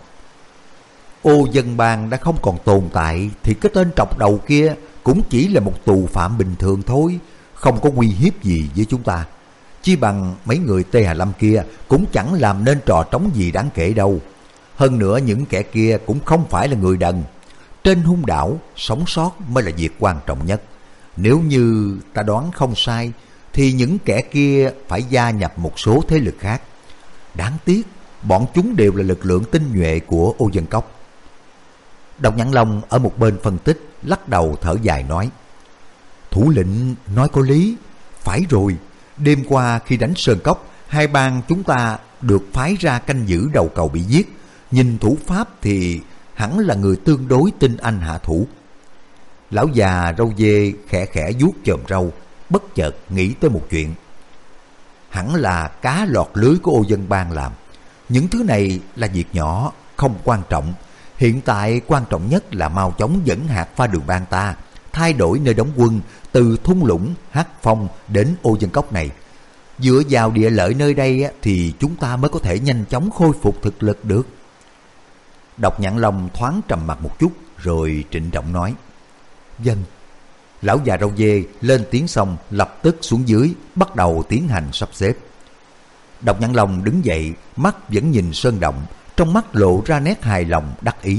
Ô Dân Bang đã không còn tồn tại thì cái tên Trọc Đầu kia cũng chỉ là một tù phạm bình thường thôi, không có uy hiếp gì với chúng ta. Chi bằng mấy người Tê Hà Lâm kia cũng chẳng làm nên trò trống gì đáng kể đâu. Hơn nữa những kẻ kia cũng không phải là người đần. Trên Hung Đảo, sống sót mới là việc quan trọng nhất. Nếu như ta đoán không sai, thì những kẻ kia phải gia nhập một số thế lực khác. Đáng tiếc, bọn chúng đều là lực lượng tinh nhuệ của Ô Dân Cốc. Độc Nhãn Long ở một bên phân tích, lắc đầu thở dài nói. Thủ lĩnh nói có lý, phải rồi. Đêm qua khi đánh Sơn Cốc, hai bang chúng ta được phái ra canh giữ đầu cầu bị giết. Nhìn thủ pháp thì hẳn là người tương đối tinh anh hạ thủ. Lão già râu dê khẽ khẽ vuốt chòm râu, bất chợt nghĩ tới một chuyện. Hẳn là cá lọt lưới của Ô Dân Bang làm. Những thứ này là việc nhỏ, không quan trọng. Hiện tại quan trọng nhất là mau chóng dẫn Hạt Pha Đường Bang ta thay đổi nơi đóng quân từ thung lũng Hắc Phong đến Ô Dân Cốc này. Dựa vào địa lợi nơi đây thì chúng ta mới có thể nhanh chóng khôi phục thực lực được. Độc Nhãn Long thoáng trầm mặt một chút rồi trịnh trọng nói. Vâng. Lão già râu dê lên tiếng xong lập tức xuống dưới bắt đầu tiến hành sắp xếp. Độc Nhãn Long đứng dậy, mắt vẫn nhìn sơn động, trong mắt lộ ra nét hài lòng đắc ý.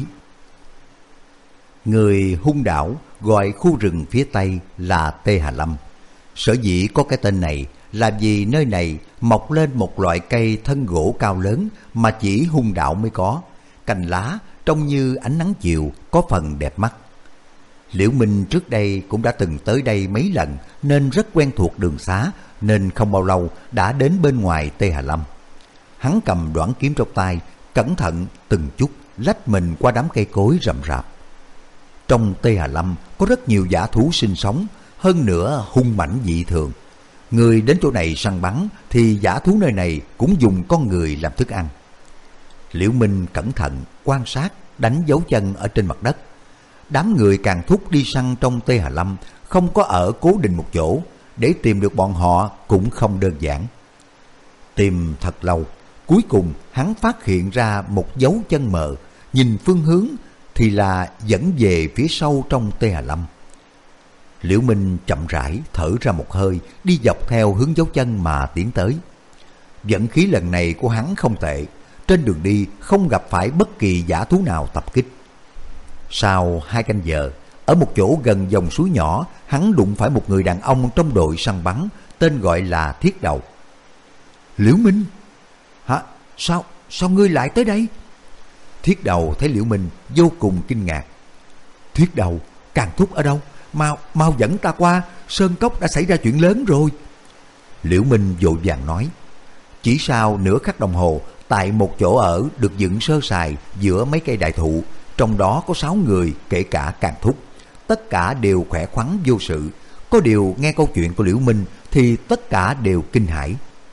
Người Hung Đảo gọi khu rừng phía tây là Tê Hà Lâm. Sở dĩ có cái tên này là vì nơi này mọc lên một loại cây thân gỗ cao lớn mà chỉ Hung Đảo mới có. Cành lá trông như ánh nắng chiều, có phần đẹp mắt. Liễu Minh trước đây cũng đã từng tới đây mấy lần nên rất quen thuộc đường xá, nên không bao lâu đã đến bên ngoài Tê Hà Lâm. Hắn cầm đoản kiếm trong tay, cẩn thận từng chút lách mình qua đám cây cối rậm rạp. Trong Tê Hà Lâm có rất nhiều dã thú sinh sống, hơn nữa hung mãnh dị thường. Người đến chỗ này săn bắn thì dã thú nơi này cũng dùng con người làm thức ăn. Liễu Minh cẩn thận quan sát, đánh dấu chân ở trên mặt đất. Đám người Càn Thúc đi săn trong Tê Hà Lâm không có ở cố định một chỗ, để tìm được bọn họ cũng không đơn giản. Tìm thật lâu, cuối cùng hắn phát hiện ra một dấu chân mờ, nhìn phương hướng thì là dẫn về phía sâu trong Tê Hà Lâm. Liễu Minh chậm rãi thở ra một hơi, đi dọc theo hướng dấu chân mà tiến tới. Vận khí lần này của hắn không tệ, trên đường đi không gặp phải bất kỳ dã thú nào tập kích. Sau 2 canh giờ, ở một chỗ gần dòng suối nhỏ, hắn đụng phải một người đàn ông trong đội săn bắn, tên gọi là Thiết Đầu. Liễu Minh, hả? Sao ngươi lại tới đây? Thiết Đầu thấy Liễu Minh vô cùng kinh ngạc. Thiết Đầu, Càn Thúc ở đâu? Mau dẫn ta qua, Sơn Cốc đã xảy ra chuyện lớn rồi. Liễu Minh vội vàng nói. Chỉ sau nửa khắc đồng hồ, tại một chỗ ở được dựng sơ sài giữa mấy cây đại thụ, trong đó có 6 người kể cả Càn Thúc. Tất cả đều khỏe khoắn vô sự. Có điều nghe câu chuyện của Liễu Minh thì tất cả đều kinh hãi.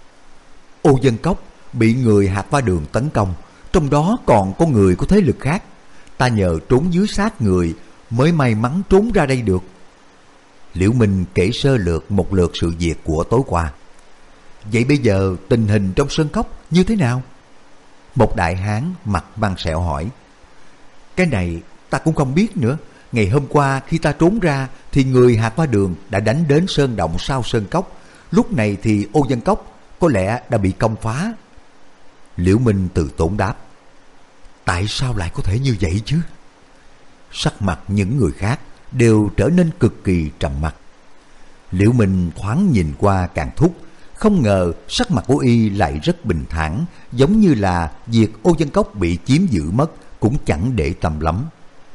Ô Dân Cốc bị người Hạc Pha Đường tấn công, trong đó còn có người của thế lực khác. Ta nhờ trốn dưới xác người mới may mắn trốn ra đây được. Liễu Minh kể sơ lược một lượt sự việc của tối qua. Vậy bây giờ tình hình trong Sơn Cốc như thế nào? Một đại hán mặt băng sẹo hỏi. Cái này ta cũng không biết nữa. Ngày hôm qua khi ta trốn ra thì người Hạc Pha Đường đã đánh đến sơn động sau Sơn Cốc. Lúc này thì Ô Dân Cốc có lẽ đã bị công phá. Liễu Minh từ tốn đáp. Tại sao lại có thể như vậy chứ? Sắc mặt những người khác đều trở nên cực kỳ trầm mặc. Liễu Minh thoáng nhìn qua Càn Thúc, không ngờ sắc mặt của y lại rất bình thản, giống như là việc Ô Dân Cốc bị chiếm giữ mất cũng chẳng để tâm lắm.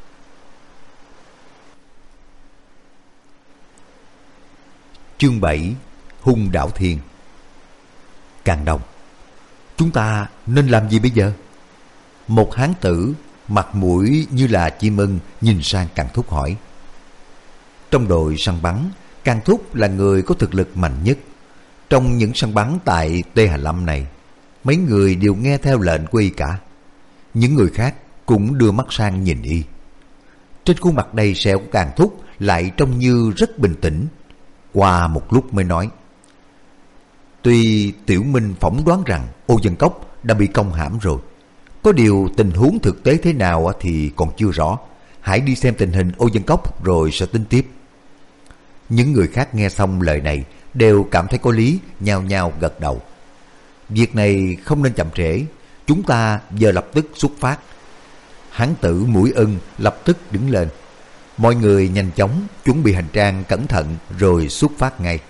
Chương 7: Hung Đạo Thiên. Càn Đồng, chúng ta nên làm gì bây giờ? Một hán tử mặt mũi như là chim ưng nhìn sang Càn Thúc hỏi. Trong đội săn bắn, Càn Thúc là người có thực lực mạnh nhất. Trong những săn bắn tại Tê Hà Lâm này, mấy người đều nghe theo lệnh của y cả. Những người khác cũng đưa mắt sang nhìn y. Trên khuôn mặt đầy sẹo của Càn Thúc lại trông như rất bình tĩnh. Qua một lúc mới nói. Tuy Tiểu Minh phỏng đoán rằng Ô Dân Cốc đã bị công hãm rồi, có điều tình huống thực tế thế nào thì còn chưa rõ. Hãy đi xem tình hình Ô Dân Cốc rồi sẽ tính tiếp. Những người khác nghe xong lời này đều cảm thấy có lý, nhao nhao gật đầu. Việc này không nên chậm trễ, chúng ta giờ lập tức xuất phát. Hán tử Mũi Ưng lập tức đứng lên. Mọi người nhanh chóng chuẩn bị hành trang cẩn thận rồi xuất phát ngay.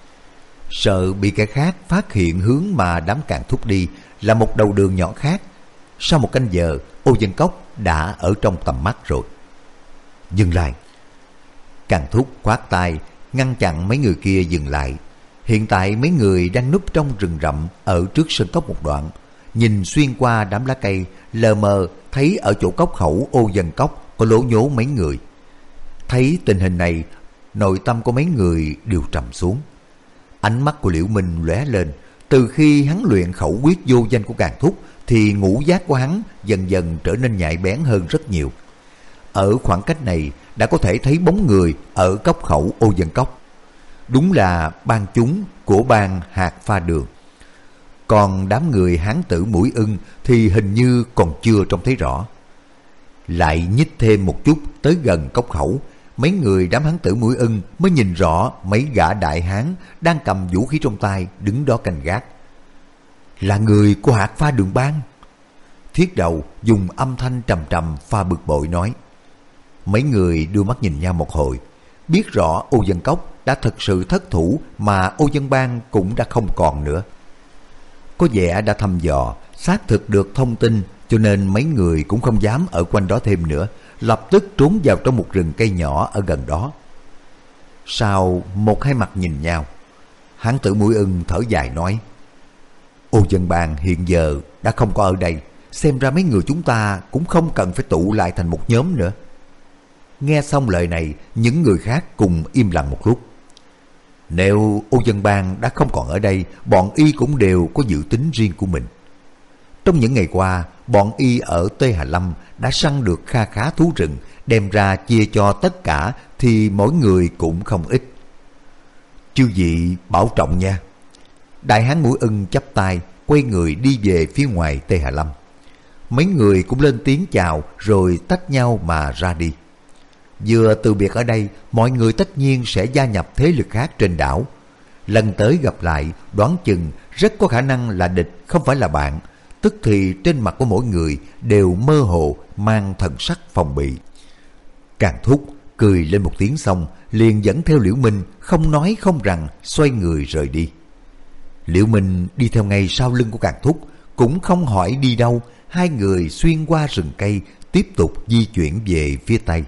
Sợ bị kẻ khác phát hiện hướng mà đám Càn Thúc đi là một đầu đường nhỏ khác. Sau 1 canh giờ, Ô Dân Cốc đã ở trong tầm mắt rồi. Dừng lại. Càn Thúc khoát tay ngăn chặn mấy người kia dừng lại. Hiện tại mấy người đang núp trong rừng rậm ở trước sơn cốc một đoạn, nhìn xuyên qua đám lá cây, lờ mờ thấy ở chỗ cốc khẩu Ô Dân Cốc có lố nhố mấy người. Thấy tình hình này, nội tâm của mấy người đều trầm xuống. Ánh mắt của Liễu Minh lóe lên. Từ khi hắn luyện khẩu quyết vô danh của Càn Thúc thì ngũ giác của hắn dần dần trở nên nhạy bén hơn rất nhiều. Ở khoảng cách này đã có thể thấy bóng người ở cốc khẩu Ô Dân Cốc. Đúng là bang chúng của bang Hạc Pha Đường. Còn đám người hán tử Mũi Ưng thì hình như còn chưa trông thấy rõ. Lại nhích thêm một chút tới gần cốc khẩu, mấy người đám hán tử Mũi Ưng mới nhìn rõ mấy gã đại hán đang cầm vũ khí trong tay đứng đó canh gác. Là người của Hạc Pha Đường bang. Thiết Đầu dùng âm thanh trầm trầm pha bực bội nói. Mấy người đưa mắt nhìn nhau một hồi, biết rõ Ô Dân Cốc đã thực sự thất thủ mà Ô Dân bang cũng đã không còn nữa. Có vẻ đã thăm dò, xác thực được thông tin, cho nên mấy người cũng không dám ở quanh đó thêm nữa, lập tức trốn vào trong một rừng cây nhỏ ở gần đó. Sau một hai mặt nhìn nhau, Hán tử Mũi Ưng thở dài nói: Ô Dân Bang hiện giờ đã không có ở đây, xem ra mấy người chúng ta cũng không cần phải tụ lại thành một nhóm nữa. Nghe xong lời này, những người khác cùng im lặng một lúc. Nếu Ô Dân Bang đã không còn ở đây, bọn y cũng đều có dự tính riêng của mình. Trong những ngày qua, bọn y ở Tê Hà Lâm đã săn được kha khá thú rừng, đem ra chia cho tất cả thì mỗi người cũng không ít. Chư vị bảo trọng nha. Đại hán Mũi Ưng chắp tay, quay người đi về phía ngoài Tê Hà Lâm. Mấy người cũng lên tiếng chào rồi tách nhau mà ra đi. Vừa từ biệt ở đây, mọi người tất nhiên sẽ gia nhập thế lực khác trên đảo. Lần tới gặp lại, đoán chừng rất có khả năng là địch không phải là bạn. Tức thì trên mặt của mỗi người đều mơ hồ mang thần sắc phòng bị. Càng Thúc cười lên một tiếng xong, liền dẫn theo Liễu Minh, không nói không rằng, xoay người rời đi. Liễu Minh đi theo ngay sau lưng của Càng Thúc, cũng không hỏi đi đâu. Hai người xuyên qua rừng cây, tiếp tục di chuyển về phía tây.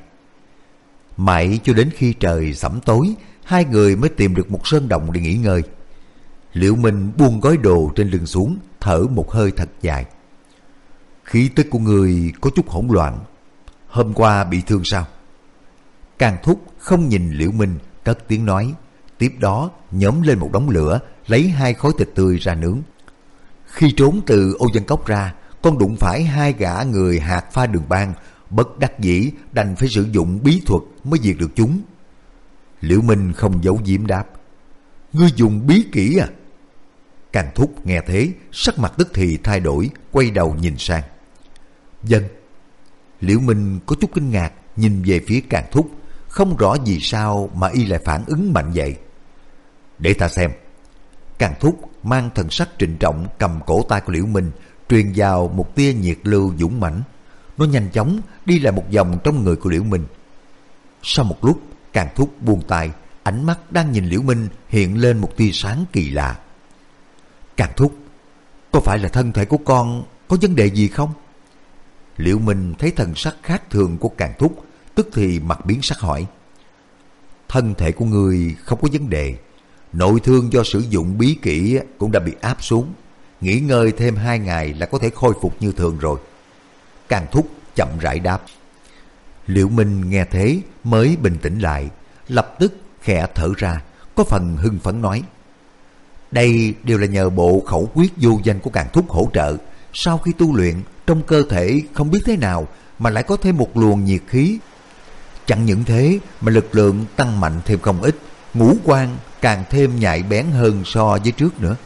Mãi cho đến khi trời sẫm tối, hai người mới tìm được một sơn động để nghỉ ngơi. Liễu Minh buông gói đồ trên lưng xuống, thở một hơi thật dài. Khí tức của người có chút hỗn loạn. Hôm qua bị thương sao? Càng Thúc không nhìn Liễu Minh, cất tiếng nói. Tiếp đó nhóm lên một đống lửa, lấy 2 khối thịt tươi ra nướng. Khi trốn từ Ô Dân Cốc ra, con đụng phải 2 gã người Hạt Pha Đường Bang, bất đắc dĩ đành phải sử dụng bí thuật mới diệt được chúng. Liễu Minh không giấu giếm đáp: Ngươi dùng bí kỹ à? Càng Thúc nghe thế, sắc mặt tức thì thay đổi, quay đầu nhìn sang. Dân. Liễu Minh có chút kinh ngạc, nhìn về phía Càng Thúc, không rõ vì sao mà y lại phản ứng mạnh vậy. Để ta xem. Càng Thúc mang thần sắc trịnh trọng cầm cổ tay của Liễu Minh, truyền vào một tia nhiệt lưu dũng mãnh. Nó nhanh chóng đi lại một vòng trong người của Liễu Minh. Sau một lúc, Càng Thúc buông tay, ánh mắt đang nhìn Liễu Minh hiện lên một tia sáng kỳ lạ. Càng Thúc, có phải là thân thể của con có vấn đề gì không? Liễu Minh thấy thần sắc khác thường của Càng Thúc, tức thì mặt biến sắc hỏi. Thân thể của người không có vấn đề, nội thương do sử dụng bí kỹ cũng đã bị áp xuống, nghỉ ngơi thêm 2 ngày là có thể khôi phục như thường rồi. Càng Thúc chậm rãi đáp. Liễu Minh nghe thế mới bình tĩnh lại, lập tức khẽ thở ra, có phần hưng phấn nói. Đây đều là nhờ bộ khẩu quyết vô danh của Càng Thúc hỗ trợ. Sau khi tu luyện, trong cơ thể không biết thế nào mà lại có thêm một luồng nhiệt khí. Chẳng những thế mà lực lượng tăng mạnh thêm không ít, ngũ quan càng thêm nhạy bén hơn so với trước nữa.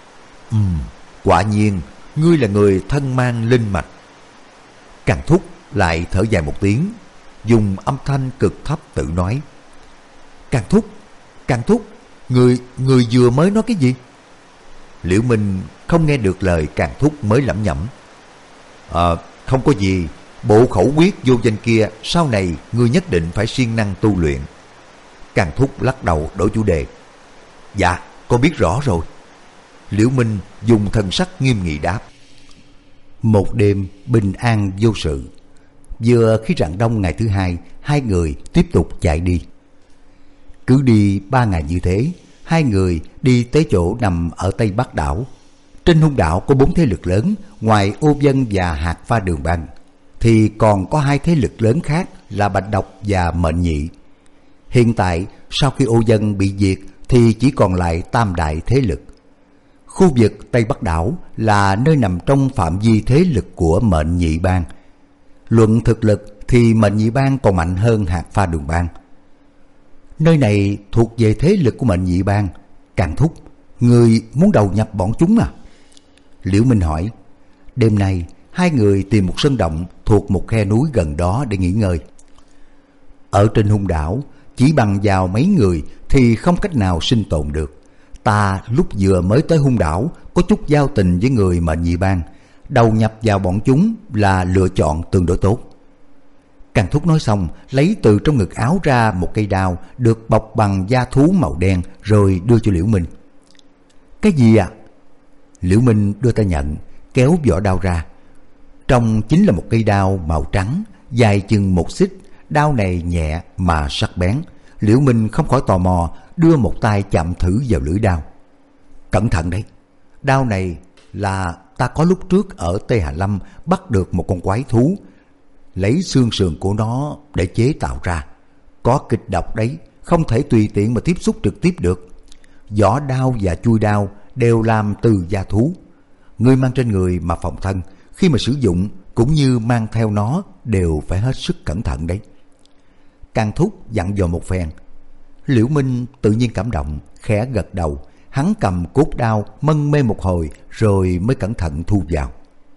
Quả nhiên ngươi là người thân mang linh mạch. Càng Thúc lại thở dài một tiếng, dùng âm thanh cực thấp tự nói. Càng Thúc, người vừa mới nói cái gì? Liễu Minh không nghe được lời Càng Thúc mới lẩm nhẩm. Không có gì, bộ khẩu quyết vô danh kia sau này ngươi nhất định phải siêng năng tu luyện. Càng Thúc lắc đầu đổi chủ đề. Dạ, con biết rõ rồi. Liễu Minh dùng thần sắc nghiêm nghị đáp. Một đêm bình an vô sự. Vừa khi rạng đông ngày thứ 2, hai người tiếp tục chạy đi. Cứ đi 3 ngày như thế, hai người đi tới chỗ nằm ở Tây Bắc đảo. Trên hung đảo có 4 thế lực lớn, ngoài Ô Dân và Hạt Pha Đường Bang, thì còn có 2 thế lực lớn khác là Bạch Độc và Mệnh Nhị. Hiện tại, sau khi Ô Dân bị diệt thì chỉ còn lại tam đại thế lực. Khu vực Tây Bắc đảo là nơi nằm trong phạm vi thế lực của Mệnh Nhị Bang. Luận thực lực thì Mệnh Nhị Bang còn mạnh hơn Hạt Pha Đường Bang. Nơi này thuộc về thế lực của Mệnh Nhị Bang. Càng Thúc, người muốn đầu nhập bọn chúng à? Liễu Minh hỏi. Đêm nay hai người tìm một sân động thuộc một khe núi gần đó để nghỉ ngơi. Ở trên hung đảo, chỉ bằng vào mấy người thì không cách nào sinh tồn được. Ta lúc vừa mới tới hung đảo có chút giao tình với người Mệnh Nhị Bang, đầu nhập vào bọn chúng là lựa chọn tương đối tốt. Càng Thúc nói xong, lấy từ trong ngực áo ra một cây đao được bọc bằng da thú màu đen rồi đưa cho Liễu Minh. Cái gì à? Liễu Minh đưa tay nhận, kéo vỏ đao ra. Trong chính là một cây đao màu trắng, dài chừng 1 xích, đao này nhẹ mà sắc bén. Liễu Minh không khỏi tò mò, đưa một tay chạm thử vào lưỡi đao. Cẩn thận đấy, đao này là ta có lúc trước ở Tây Hà Lâm bắt được một con quái thú, lấy xương sườn của nó để chế tạo ra. Có kịch độc đấy, không thể tùy tiện mà tiếp xúc trực tiếp được. Vỏ đao và chuôi đao đều làm từ da thú. Người mang trên người mà phòng thân, khi mà sử dụng cũng như mang theo nó đều phải hết sức cẩn thận đấy. Càng Thúc dặn dò một phen. Liễu Minh tự nhiên cảm động, khẽ gật đầu. Hắn cầm cốt đao mân mê một hồi rồi mới cẩn thận thu vào.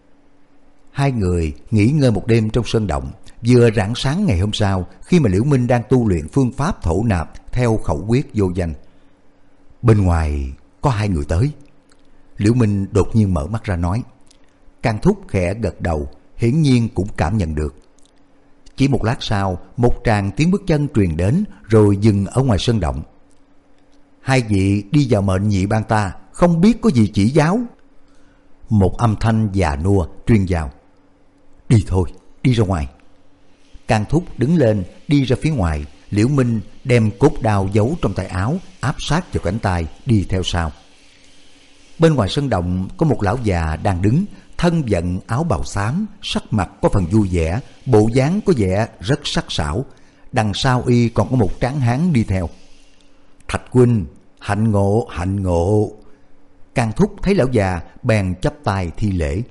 Hai người nghỉ ngơi một đêm trong sơn động. Vừa rạng sáng ngày hôm sau, khi mà Liễu Minh đang tu luyện phương pháp thổ nạp theo khẩu quyết vô danh, bên ngoài có hai người tới. Liễu Minh đột nhiên mở mắt ra nói. Càng Thúc khẽ gật đầu, hiển nhiên cũng cảm nhận được. Chỉ một lát sau, một tràng tiếng bước chân truyền đến rồi dừng ở ngoài sân động. Hai vị đi vào mệnh nhị ban ta, không biết có gì chỉ giáo. Một âm thanh già nua truyền vào. Đi thôi, đi ra ngoài. Càng Thúc đứng lên đi ra phía ngoài. Liễu Minh đem cốt đao giấu trong tay áo, áp sát vào cánh tay, đi theo sau. Bên ngoài sân động có một lão già đang đứng, thân vận áo bào xám, sắc mặt có phần vui vẻ, bộ dáng có vẻ rất sắc sảo. Đằng sau y còn có một tráng hán đi theo. Thạch huynh, hạnh ngộ, hạnh ngộ. Càng Thúc thấy lão già bèn chắp tay thi lễ.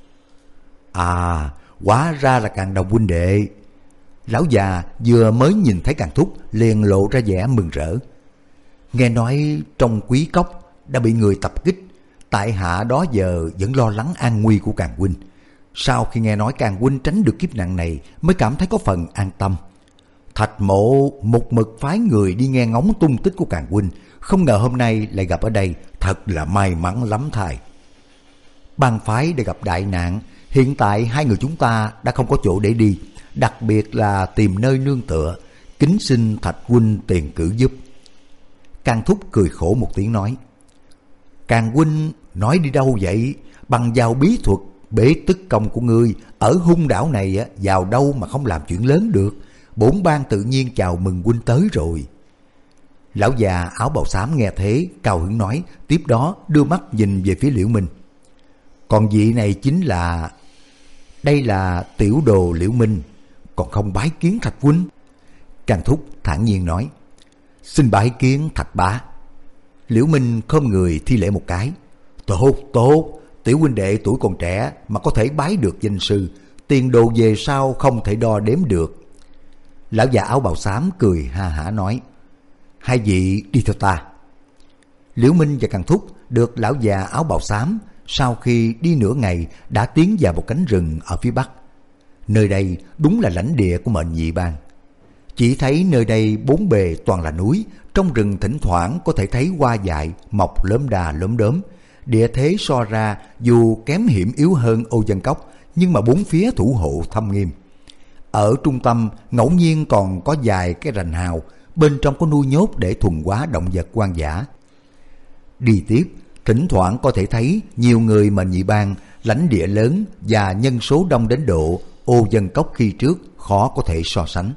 À, hóa ra là Càng Đồng huynh đệ. Lão già vừa mới nhìn thấy Càng Thúc liền lộ ra vẻ mừng rỡ. Nghe nói trong Quý Cốc đã bị người tập kích, tại hạ đó giờ vẫn lo lắng an nguy của Càng huynh. Sau khi nghe nói Càng huynh tránh được kiếp nạn này mới cảm thấy có phần an tâm. Thạch mộ một mực phái người đi nghe ngóng tung tích của Càng huynh, không ngờ hôm nay lại gặp ở đây, thật là may mắn lắm thầy. Bang phái đã gặp đại nạn, hiện tại hai người chúng ta đã không có chỗ để đi, đặc biệt là tìm nơi nương tựa, kính xin Thạch huynh tiền cử giúp. Càng Thúc cười khổ một tiếng nói. Càng huynh nói đi đâu vậy? Bằng vào bí thuật bế tức công của ngươi ở hung đảo này vào đâu mà không làm chuyện lớn được. Bổn bang tự nhiên chào mừng huynh tới rồi. Lão già áo bào xám nghe thế cao hứng nói, tiếp đó đưa mắt nhìn về phía Liễu Minh. Còn vị này chính là... Đây là tiểu đồ Liễu Minh, còn không bái kiến Thạch huynh. Càng Thúc thản nhiên nói. Xin bái kiến Thạch bá. Liễu Minh khom người thi lễ một cái. Tốt, tốt, tiểu huynh đệ tuổi còn trẻ mà có thể bái được danh sư, tiền đồ về sau không thể đo đếm được. Lão già áo bào xám cười ha hả nói. Hai vị đi theo ta. Liễu Minh và Càng Thúc được lão già áo bào xám sau khi đi nửa ngày đã tiến vào một cánh rừng ở phía bắc. Nơi đây đúng là lãnh địa của mệnh nhị bang. Chỉ thấy nơi đây bốn bề toàn là núi, trong rừng thỉnh thoảng có thể thấy hoa dại mọc lốm đà lốm đốm. Địa thế so ra dù kém hiểm yếu hơn Ô Dân Cốc, nhưng mà bốn phía thủ hộ thâm nghiêm. Ở trung tâm ngẫu nhiên còn có vài cái rành hào, bên trong có nuôi nhốt để thuần hóa động vật hoang dã. Đi tiếp, thỉnh thoảng có thể thấy nhiều người mệnh nhị bang, lãnh địa lớn và nhân số đông đến độ Ô Dân Cốc khi trước khó có thể so sánh.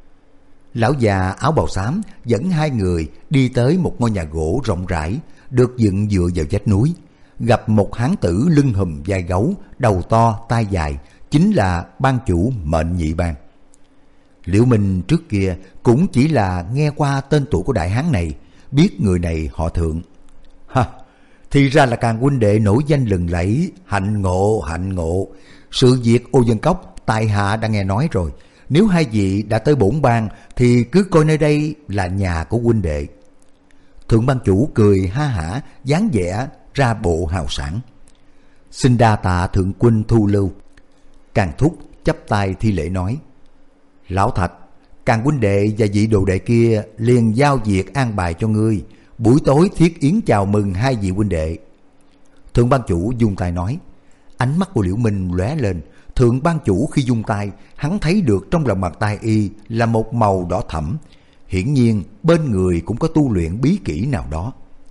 Lão già áo bào xám dẫn hai người đi tới một ngôi nhà gỗ rộng rãi, được dựng dựa vào vách núi. Gặp một hán tử lưng hùm vai gấu, đầu to tai dài, chính là ban chủ mệnh nhị bang. Liễu Minh trước kia cũng chỉ là nghe qua tên tuổi của đại hán này, biết người này họ Thượng. Ha, thì ra là Càng huynh đệ nổi danh lừng lẫy, hạnh ngộ, hạnh ngộ. Sự việc Ô Dân Cốc tại hạ đã nghe nói rồi. Nếu hai vị đã tới bổn bang thì cứ coi nơi đây là nhà của huynh đệ. Thượng ban chủ cười ha hả, dáng vẻ ra bộ hào sảng. Xin đa tạ thượng huynh thu lưu. Càng Thúc chắp tay thi lễ nói. Lão Thạch, Càng huynh đệ và vị đồ đệ kia liền giao việc an bài cho ngươi, buổi tối thiết yến chào mừng hai vị huynh đệ. Thượng ban chủ vung tay nói. Ánh mắt của Liễu Minh lóe lên. Thượng ban chủ khi vung tay, hắn thấy được trong lòng bàn tay y là một màu đỏ thẫm. Hiển nhiên bên người cũng có tu luyện bí kỹ nào đó.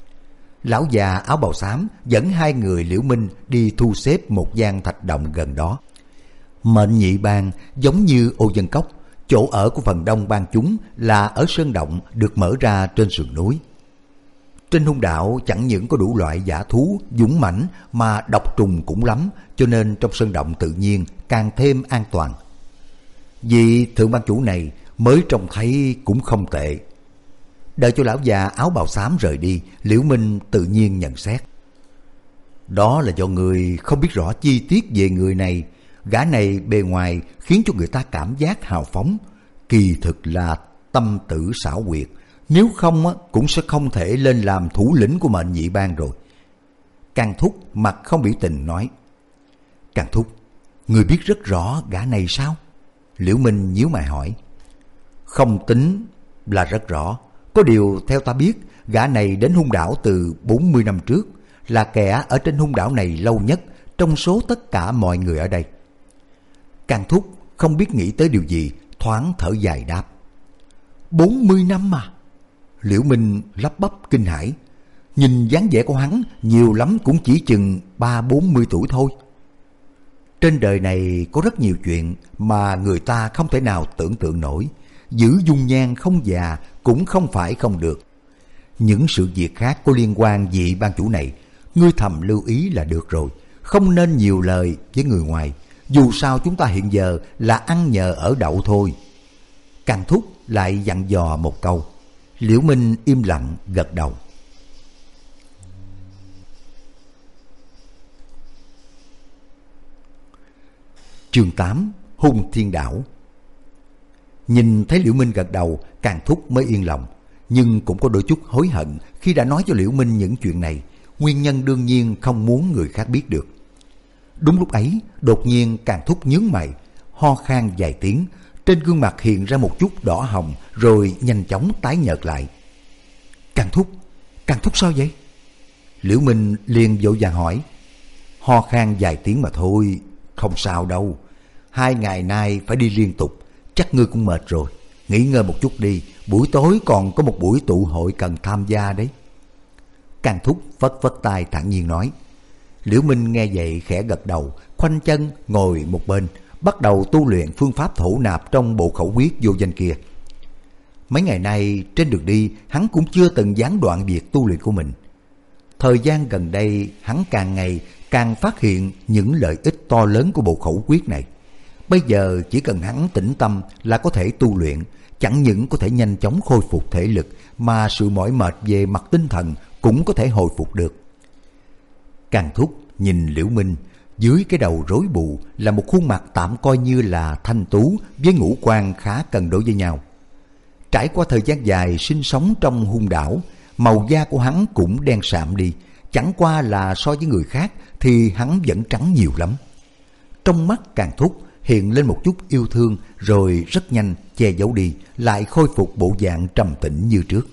Lão già áo bào xám dẫn hai người Liễu Minh đi thu xếp một gian thạch động gần đó. Mệnh nhị bang giống như Ô Dân Cốc, chỗ ở của phần đông bang chúng là ở sơn động được mở ra trên sườn núi. Trên hung đảo chẳng những có đủ loại dã thú dũng mãnh mà độc trùng cũng lắm, cho nên trong sơn động tự nhiên càng thêm an toàn. Vị thượng ban chủ này mới trông thấy cũng không tệ. Đợi cho lão già áo bào xám rời đi, Liễu Minh tự nhiên nhận xét: đó là do người không biết rõ chi tiết về người này. Gã này bề ngoài khiến cho người ta cảm giác hào phóng, kỳ thực là tâm tử xảo quyệt. Nếu không cũng sẽ không thể lên làm thủ lĩnh của mệnh nhị bang rồi. Càng Thúc mặt không biểu tình nói: Càng Thúc, người biết rất rõ gã này sao? Liễu Minh nhíu mày hỏi. Không tính là rất rõ. Có điều theo ta biết, gã này đến hung đảo từ 40 năm trước, là kẻ ở trên hung đảo này lâu nhất trong số tất cả mọi người ở đây. Càng Thúc không biết nghĩ tới điều gì, thoáng thở dài đáp: 40 năm mà. Liễu Minh lắp bắp kinh hãi. Nhìn dáng vẻ của hắn nhiều lắm cũng chỉ chừng 30-40 tuổi thôi. Trên đời này có rất nhiều chuyện mà người ta không thể nào tưởng tượng nổi. Giữ dung nhan không già cũng không phải không được. Những sự việc khác có liên quan vị ban chủ này, ngươi thầm lưu ý là được rồi, không nên nhiều lời với người ngoài. Dù sao chúng ta hiện giờ là ăn nhờ ở đậu thôi. Càng Thúc lại dặn dò một câu. Liễu Minh im lặng gật đầu. Chương 8: Hung Thiên Đảo. Nhìn thấy Liễu Minh gật đầu, Càng Thúc mới yên lòng, nhưng cũng có đôi chút hối hận khi đã nói cho Liễu Minh những chuyện này. Nguyên nhân đương nhiên không muốn người khác biết được. Đúng lúc ấy, đột nhiên Càng Thúc nhướng mày, ho khan vài tiếng, trên gương mặt hiện ra một chút đỏ hồng, rồi nhanh chóng tái nhợt lại. Càng Thúc sao vậy? Liễu Minh liền vội vàng hỏi. Ho khan vài tiếng mà thôi, không sao đâu. 2 ngày nay phải đi liên tục, chắc ngươi cũng mệt rồi. Nghỉ ngơi một chút đi, buổi tối còn có một buổi tụ hội cần tham gia đấy. Càng Thúc phất phất tay thản nhiên nói. Liễu Minh nghe vậy khẽ gật đầu, khoanh chân ngồi một bên, bắt đầu tu luyện phương pháp thổ nạp trong bộ khẩu quyết vô danh kia. Mấy ngày nay trên đường đi, hắn cũng chưa từng gián đoạn việc tu luyện của mình. Thời gian gần đây, hắn càng ngày càng phát hiện những lợi ích to lớn của bộ khẩu quyết này. Bây giờ chỉ cần hắn tĩnh tâm là có thể tu luyện, chẳng những có thể nhanh chóng khôi phục thể lực, mà sự mỏi mệt về mặt tinh thần cũng có thể hồi phục được. Càng Thúc nhìn Liễu Minh, dưới cái đầu rối bù là một khuôn mặt tạm coi như là thanh tú với ngũ quan khá cân đối với nhau. Trải qua thời gian dài sinh sống trong hung đảo, màu da của hắn cũng đen sạm đi, chẳng qua là so với người khác thì hắn vẫn trắng nhiều lắm. Trong mắt Càng Thúc hiện lên một chút yêu thương, rồi rất nhanh che giấu đi, lại khôi phục bộ dạng trầm tĩnh như trước.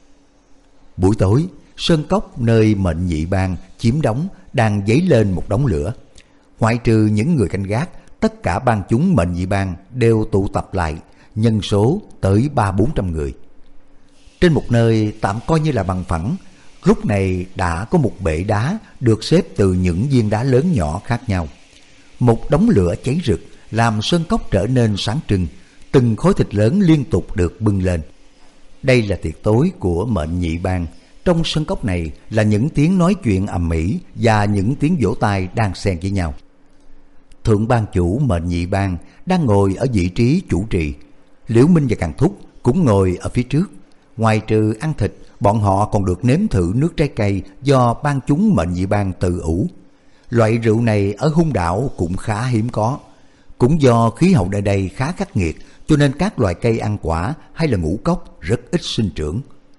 Buổi tối, sơn cốc nơi mệnh nhị bang chiếm đóng đang dấy lên một đống lửa. Ngoại trừ những người canh gác, tất cả bang chúng mệnh nhị bang đều tụ tập lại, nhân số tới 300-400 người. Trên một nơi tạm coi như là bằng phẳng, lúc này đã có một bệ đá được xếp từ những viên đá lớn nhỏ khác nhau. Một đống lửa cháy rực làm sơn cốc trở nên sáng trưng, từng khối thịt lớn liên tục được bưng lên. Đây là tiệc tối của mệnh nhị bang. Trong sân cốc này là những tiếng nói chuyện ầm ĩ và những tiếng vỗ tay đang xen với nhau. Thượng ban chủ mệnh nhị bang đang ngồi ở vị trí chủ trì. Liễu Minh và Càng Thúc cũng ngồi ở phía trước. Ngoài trừ ăn thịt, bọn họ còn được nếm thử nước trái cây do ban chúng mệnh nhị bang tự ủ. Loại rượu này ở hung đảo cũng khá hiếm có. Cũng do khí hậu nơi đây khá khắc nghiệt, cho nên các loài cây ăn quả hay là ngũ cốc rất ít sinh trưởng.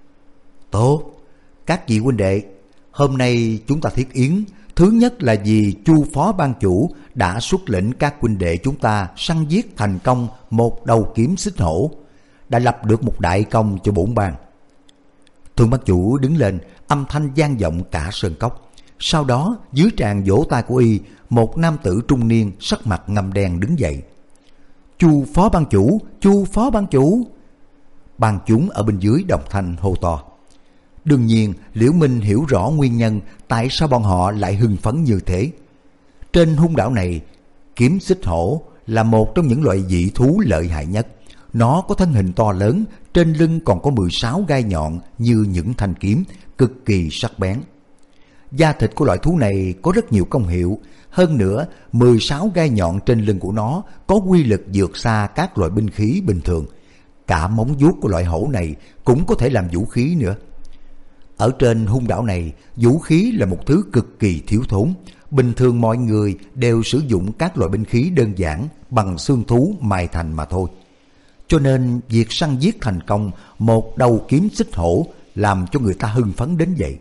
Tốt, các vị huynh đệ, hôm nay chúng ta thiết yến. Thứ nhất là vì Chu phó ban chủ đã xuất lĩnh các huynh đệ chúng ta săn giết thành công một đầu kiếm xích hổ, đã lập được một đại công cho bổn bang. Thượng ban chủ đứng lên, âm thanh vang vọng cả sơn cốc. Sau đó dưới tràng vỗ tay của y, một nam tử trung niên sắc mặt ngăm đen đứng dậy. Chu phó ban chủ, Chu phó ban chủ. Ban chúng ở bên dưới đồng thanh hô to. Đương nhiên Liễu Minh hiểu rõ nguyên nhân tại sao bọn họ lại hưng phấn như thế. Trên hung đảo này, kiếm xích hổ là một trong những loại dị thú lợi hại nhất. Nó có thân hình to lớn, trên lưng còn có 16 gai nhọn như những thanh kiếm, cực kỳ sắc bén. Da thịt của loại thú này có rất nhiều công hiệu. Hơn nữa, 16 gai nhọn trên lưng của nó có quy lực vượt xa các loại binh khí bình thường. Cả móng vuốt của loại hổ này cũng có thể làm vũ khí nữa. Ở trên hung đảo này, vũ khí là một thứ cực kỳ thiếu thốn. Bình thường mọi người đều sử dụng các loại binh khí đơn giản bằng xương thú mài thành mà thôi. Cho nên việc săn giết thành công một đầu kiếm xích hổ làm cho người ta hưng phấn đến vậy.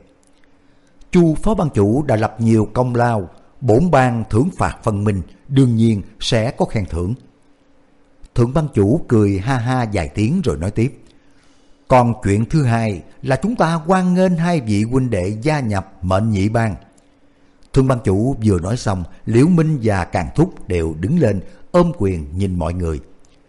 Chu phó ban chủ đã lập nhiều công lao, bổn ban thưởng phạt phân minh, đương nhiên sẽ có khen thưởng. Thượng ban chủ cười ha ha vài tiếng rồi nói tiếp. Còn chuyện thứ hai là chúng ta hoan nghênh hai vị huynh đệ gia nhập mệnh nhị bang. Thượng ban chủ vừa nói xong, Liễu Minh và Càn Thúc đều đứng lên ôm quyền nhìn mọi người.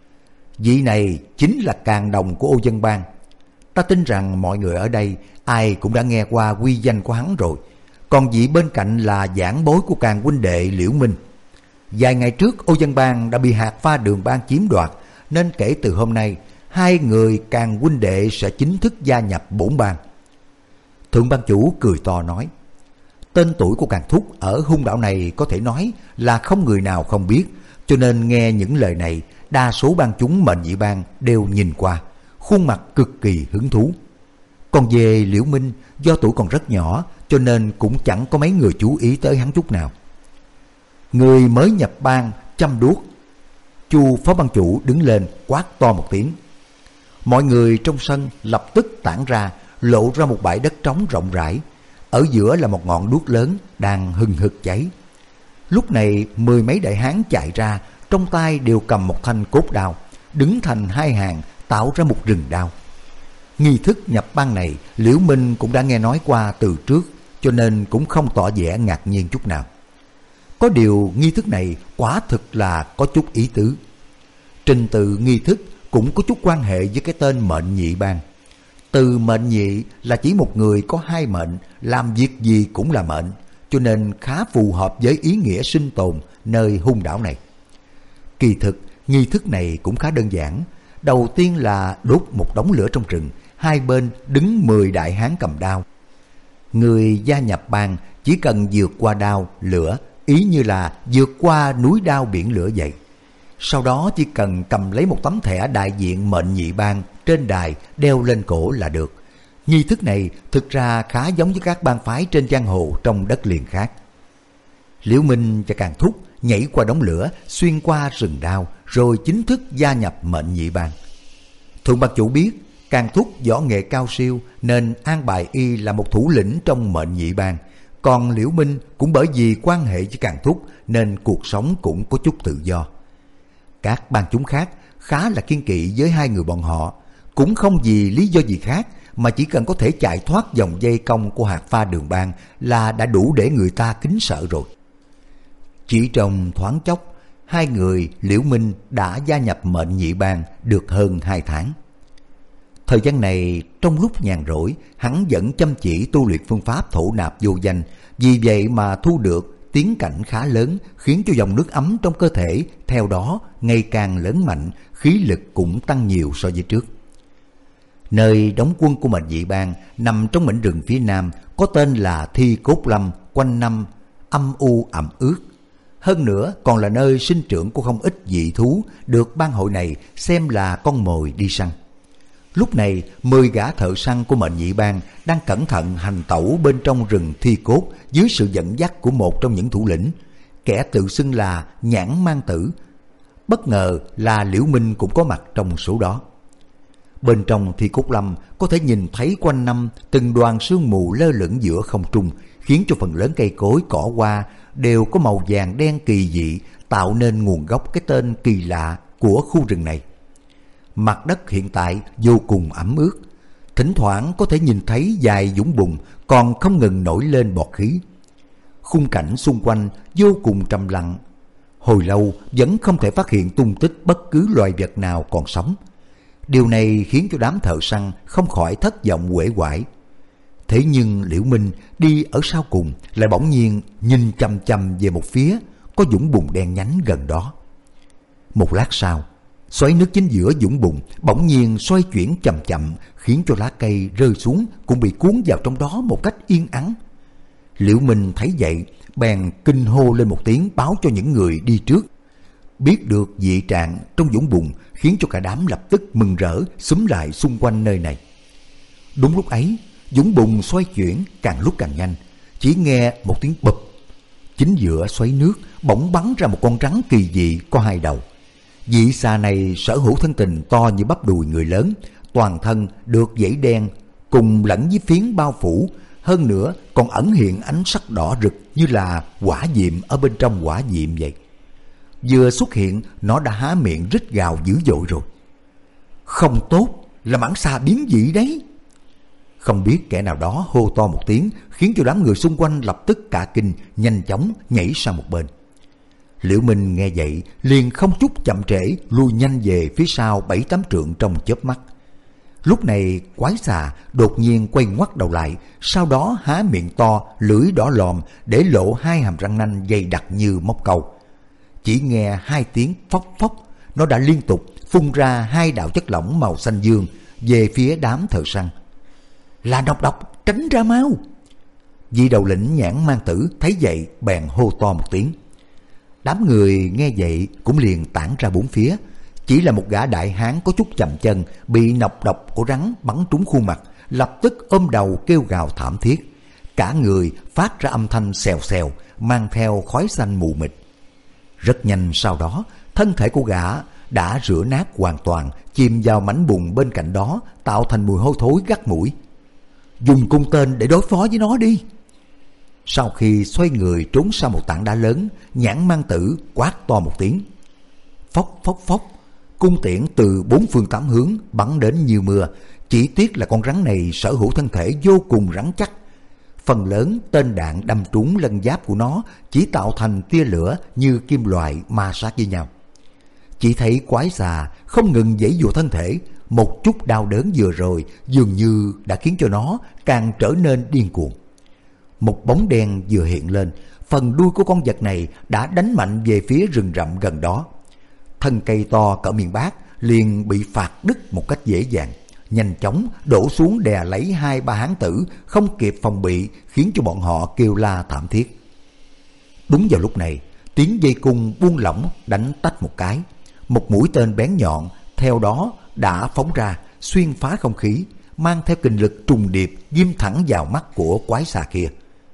Vị này chính là Càn Đồng của Ô Dân Bang. Ta tin rằng mọi người ở đây ai cũng đã nghe qua uy danh của hắn rồi. Còn vị bên cạnh là giảng bối của Càn huynh đệ Liễu Minh. Vài ngày trước Ô Dân Bang đã bị Hạt Pha Đường Bang chiếm đoạt, nên kể từ hôm nay hai người Càn huynh đệ sẽ chính thức gia nhập bổn bang. Thượng ban chủ cười to nói. Tên tuổi của Càn Thúc ở hung đảo này có thể nói là không người nào không biết, cho nên nghe những lời này, đa số bang chúng mệnh nhị bang đều nhìn qua, khuôn mặt cực kỳ hứng thú. Còn về Liễu Minh, do tuổi còn rất nhỏ, cho nên cũng chẳng có mấy người chú ý tới hắn chút nào. Người mới nhập bang chăm đuốc. Chu phó ban chủ đứng lên quát to một tiếng. Mọi người trong sân lập tức tản ra, lộ ra một bãi đất trống rộng rãi. Ở giữa là một ngọn đuốc lớn đang hừng hực cháy. Lúc này 10 mấy đại hán chạy ra, trong tay đều cầm một thanh cốt đao, đứng thành hai hàng tạo ra một rừng đao. Nghi thức nhập bang này Liễu Minh cũng đã nghe nói qua từ trước, cho nên cũng không tỏ vẻ ngạc nhiên chút nào. Có điều nghi thức này quả thực là có chút ý tứ. Trình tự nghi thức cũng có chút quan hệ với cái tên mệnh nhị bang. Từ mệnh nhị là chỉ một người có hai mệnh, làm việc gì cũng là mệnh, cho nên khá phù hợp với ý nghĩa sinh tồn nơi hung đảo này. Kỳ thực, nghi thức này cũng khá đơn giản. Đầu tiên là đốt một đống lửa trong rừng, hai bên đứng 10 đại hán cầm đao. Người gia nhập bang chỉ cần vượt qua đao, lửa, ý như là vượt qua núi đao biển lửa vậy. Sau đó chỉ cần cầm lấy một tấm thẻ đại diện mệnh nhị bang trên đài đeo lên cổ là được. Nghi thức này thực ra khá giống với các bang phái trên giang hồ trong đất liền khác. Liễu Minh và Càn Thúc nhảy qua đống lửa, xuyên qua rừng đao, rồi chính thức gia nhập mệnh nhị bang. Thượng ban chủ biết Càn Thúc võ nghệ cao siêu nên an bài y là một thủ lĩnh trong mệnh nhị bang. Còn Liễu Minh cũng bởi vì quan hệ với Càn Thúc nên cuộc sống cũng có chút tự do. Các bang chúng khác khá là kiêng kỵ với hai người bọn họ, cũng không vì lý do gì khác mà chỉ cần có thể chạy thoát vòng dây công của Hạt Pha Đường Bang là đã đủ để người ta kính sợ rồi. Chỉ trong thoáng chốc, hai người Liễu Minh đã gia nhập mệnh nhị bang được hơn 2 tháng. Thời gian này, trong lúc nhàn rỗi, hắn vẫn chăm chỉ tu luyện phương pháp thổ nạp vô danh, vì vậy mà thu được tiến cảnh khá lớn, khiến cho dòng nước ấm trong cơ thể theo đó ngày càng lớn mạnh, khí lực cũng tăng nhiều so với trước. Nơi đóng quân của mệnh nhị bang nằm trong mảnh rừng phía nam, có tên là Thi Cốt Lâm, quanh năm âm u ẩm ướt. Hơn nữa còn là nơi sinh trưởng của không ít dị thú được bang hội này xem là con mồi đi săn. Lúc này 10 gã thợ săn của mệnh nhị bang đang cẩn thận hành tẩu bên trong rừng Thi Cốt dưới sự dẫn dắt của một trong những thủ lĩnh, kẻ tự xưng là Nhãn Mang Tử. Bất ngờ là Liễu Minh cũng có mặt trong số đó. Bên trong Thi Cốt Lâm có thể nhìn thấy quanh năm từng đoàn sương mù lơ lửng giữa không trung, khiến cho phần lớn cây cối cỏ hoa đều có màu vàng đen kỳ dị, tạo nên nguồn gốc cái tên kỳ lạ của khu rừng này. Mặt đất hiện tại vô cùng ẩm ướt, thỉnh thoảng có thể nhìn thấy vài vũng bùn còn không ngừng nổi lên bọt khí. Khung cảnh xung quanh vô cùng trầm lặng, hồi lâu vẫn không thể phát hiện tung tích bất cứ loài vật nào còn sống. Điều này khiến cho đám thợ săn không khỏi thất vọng uể oải. Thế nhưng Liễu Minh đi ở sau cùng lại bỗng nhiên nhìn chằm chằm về một phía có vũng bùn đen nhánh gần đó. Một lát sau, xoáy nước chính giữa vũng bùn bỗng nhiên xoay chuyển chậm chậm, khiến cho lá cây rơi xuống cũng bị cuốn vào trong đó một cách yên ắng. Liễu Minh thấy vậy, bèn kinh hô lên một tiếng báo cho những người đi trước. Biết được dị trạng trong vũng bùn khiến cho cả đám lập tức mừng rỡ xúm lại xung quanh nơi này. Đúng lúc ấy, vũng bùn xoay chuyển càng lúc càng nhanh, chỉ nghe một tiếng bụp. Chính giữa xoáy nước bỗng bắn ra một con rắn kỳ dị có hai đầu. Dị xà này sở hữu thân hình to như bắp đùi người lớn, toàn thân được dãy đen cùng lẫn với phiến bao phủ, hơn nữa còn ẩn hiện ánh sắc đỏ rực như là hỏa diệm ở bên trong hỏa diệm vậy. Vừa xuất hiện, nó đã há miệng rít gào dữ dội rồi. Không tốt, là mãng xà biến dị đấy. Không biết kẻ nào đó hô to một tiếng, khiến cho đám người xung quanh lập tức cả kinh, nhanh chóng nhảy sang một bên. Liễu Minh nghe vậy liền không chút chậm trễ lui nhanh về phía sau 7-8 trượng trong chớp mắt. Lúc này quái xà đột nhiên quay ngoắt đầu lại, sau đó há miệng to, lưỡi đỏ lòm để lộ hai hàm răng nanh dày đặc như móc câu. Chỉ nghe hai tiếng phốc phốc, nó đã liên tục phun ra hai đạo chất lỏng màu xanh dương về phía đám thợ săn. Là độc độc, tránh ra mau! Vị đầu lĩnh Nhãn Mang Tử thấy vậy bèn hô to một tiếng. Đám người nghe vậy cũng liền tản ra bốn phía. Chỉ là một gã đại hán có chút chậm chân bị nọc độc của rắn bắn trúng khuôn mặt, lập tức ôm đầu kêu gào thảm thiết. Cả người phát ra âm thanh xèo xèo, mang theo khói xanh mù mịt. Rất nhanh sau đó, thân thể của gã đã rửa nát hoàn toàn, chìm vào mảnh bùn bên cạnh đó, tạo thành mùi hôi thối gắt mũi. Dùng cung tên để đối phó với nó đi. Sau khi xoay người trốn sau một tảng đá lớn, Nhãn Mang Tử quát to một tiếng. Phốc phốc phốc, cung tiễn từ bốn phương tám hướng bắn đến như mưa. Chỉ tiếc là con rắn này sở hữu thân thể vô cùng rắn chắc. Phần lớn tên đạn đâm trúng lân giáp của nó chỉ tạo thành tia lửa như kim loại ma sát với nhau. Chỉ thấy quái xà không ngừng giãy giụa thân thể, một chút đau đớn vừa rồi dường như đã khiến cho nó càng trở nên điên cuồng. Một bóng đen vừa hiện lên, phần đuôi của con vật này đã đánh mạnh về phía rừng rậm gần đó. Thân cây to cỡ miệng bát liền bị phạt đứt một cách dễ dàng, nhanh chóng đổ xuống đè lấy 2-3 hán tử không kịp phòng bị, khiến cho bọn họ kêu la thảm thiết. Đúng vào lúc này, tiếng dây cung buông lỏng đánh tách một cái, một mũi tên bén nhọn theo đó đã phóng ra, xuyên phá không khí, mang theo kình lực trùng điệp ghim thẳng vào mắt của quái xà kia.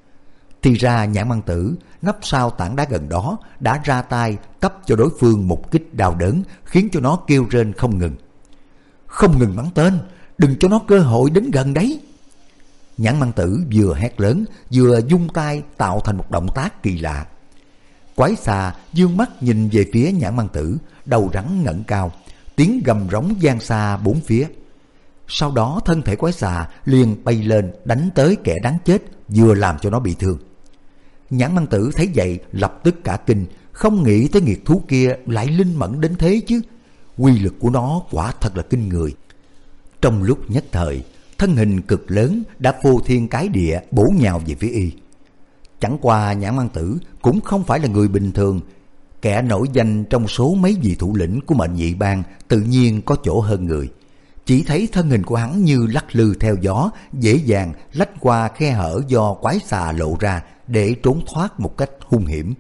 Thì ra Nhãn Mang Tử nấp sau tảng đá gần đó đã ra tay cấp cho đối phương một kích đau đớn, khiến cho nó kêu rên không ngừng. Không ngừng bắn tên, đừng cho nó cơ hội đến gần đấy. Nhãn Mang Tử vừa hét lớn vừa vung tay tạo thành một động tác kỳ lạ. Quái xà dương mắt nhìn về phía Nhãn Mang Tử, đầu rắn ngẩng cao, tiếng gầm rống vang xa bốn phía. Sau đó thân thể quái xà liền bay lên đánh tới kẻ đáng chết, vừa làm cho nó bị thương. Nhãn Mang Tử thấy vậy lập tức cả kinh, không nghĩ tới nghiệt thú kia lại linh mẫn đến thế chứ. Quy lực của nó quả thật là kinh người. Trong lúc nhất thời, thân hình cực lớn đã phô thiên cái địa bổ nhào về phía y. Chẳng qua Nhãn Mang Tử cũng không phải là người bình thường, kẻ nổi danh trong số mấy vị thủ lĩnh của Mệnh Nhị Bang, tự nhiên có chỗ hơn người. Chỉ thấy thân hình của hắn như lắc lư theo gió, dễ dàng lách qua khe hở do quái xà lộ ra để trốn thoát một cách hung hiểm.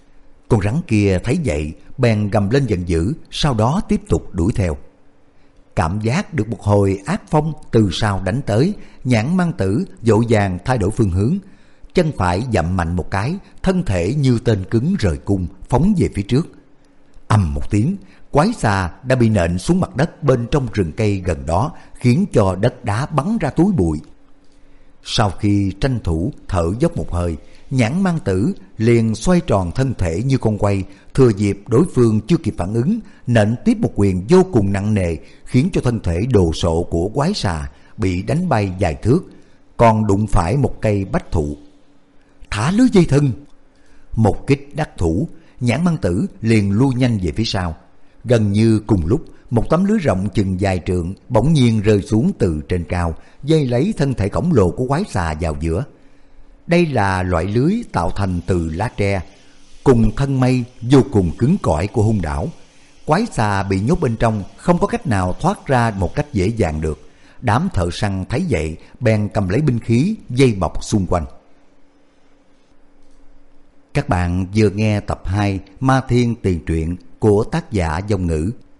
Con rắn kia thấy vậy bèn gầm lên giận dữ, sau đó tiếp tục đuổi theo. Cảm giác được một hồi ác phong từ sau đánh tới, Nhãn Mang Tử vội vàng thay đổi phương hướng, chân phải dậm mạnh một cái, thân thể như tên cứng rời cung phóng về phía trước. Ầm một tiếng, quái xà đã bị nện xuống mặt đất bên trong rừng cây gần đó, khiến cho đất đá bắn ra túi bụi. Sau khi tranh thủ thở dốc một hơi, Nhãn Mang Tử liền xoay tròn thân thể như con quay, thừa dịp đối phương chưa kịp phản ứng, nện tiếp một quyền vô cùng nặng nề, khiến cho thân thể đồ sộ của quái xà bị đánh bay vài thước, còn đụng phải một cây bách thụ. Thả lưới dây thừng! Một kích đắc thủ, Nhãn Mang Tử liền lui nhanh về phía sau. Gần như cùng lúc, một tấm lưới rộng chừng vài trượng bỗng nhiên rơi xuống từ trên cao, dây lấy thân thể khổng lồ của quái xà vào giữa. Đây là loại lưới tạo thành từ lá tre, cùng thân mây vô cùng cứng cỏi của hung đảo. Quái xà bị nhốt bên trong, không có cách nào thoát ra một cách dễ dàng được. Đám thợ săn thấy vậy, bèn cầm lấy binh khí dây bọc xung quanh. Các bạn vừa nghe tập 2 Ma Thiên Tiền Truyện của tác giả Vong Ngữ.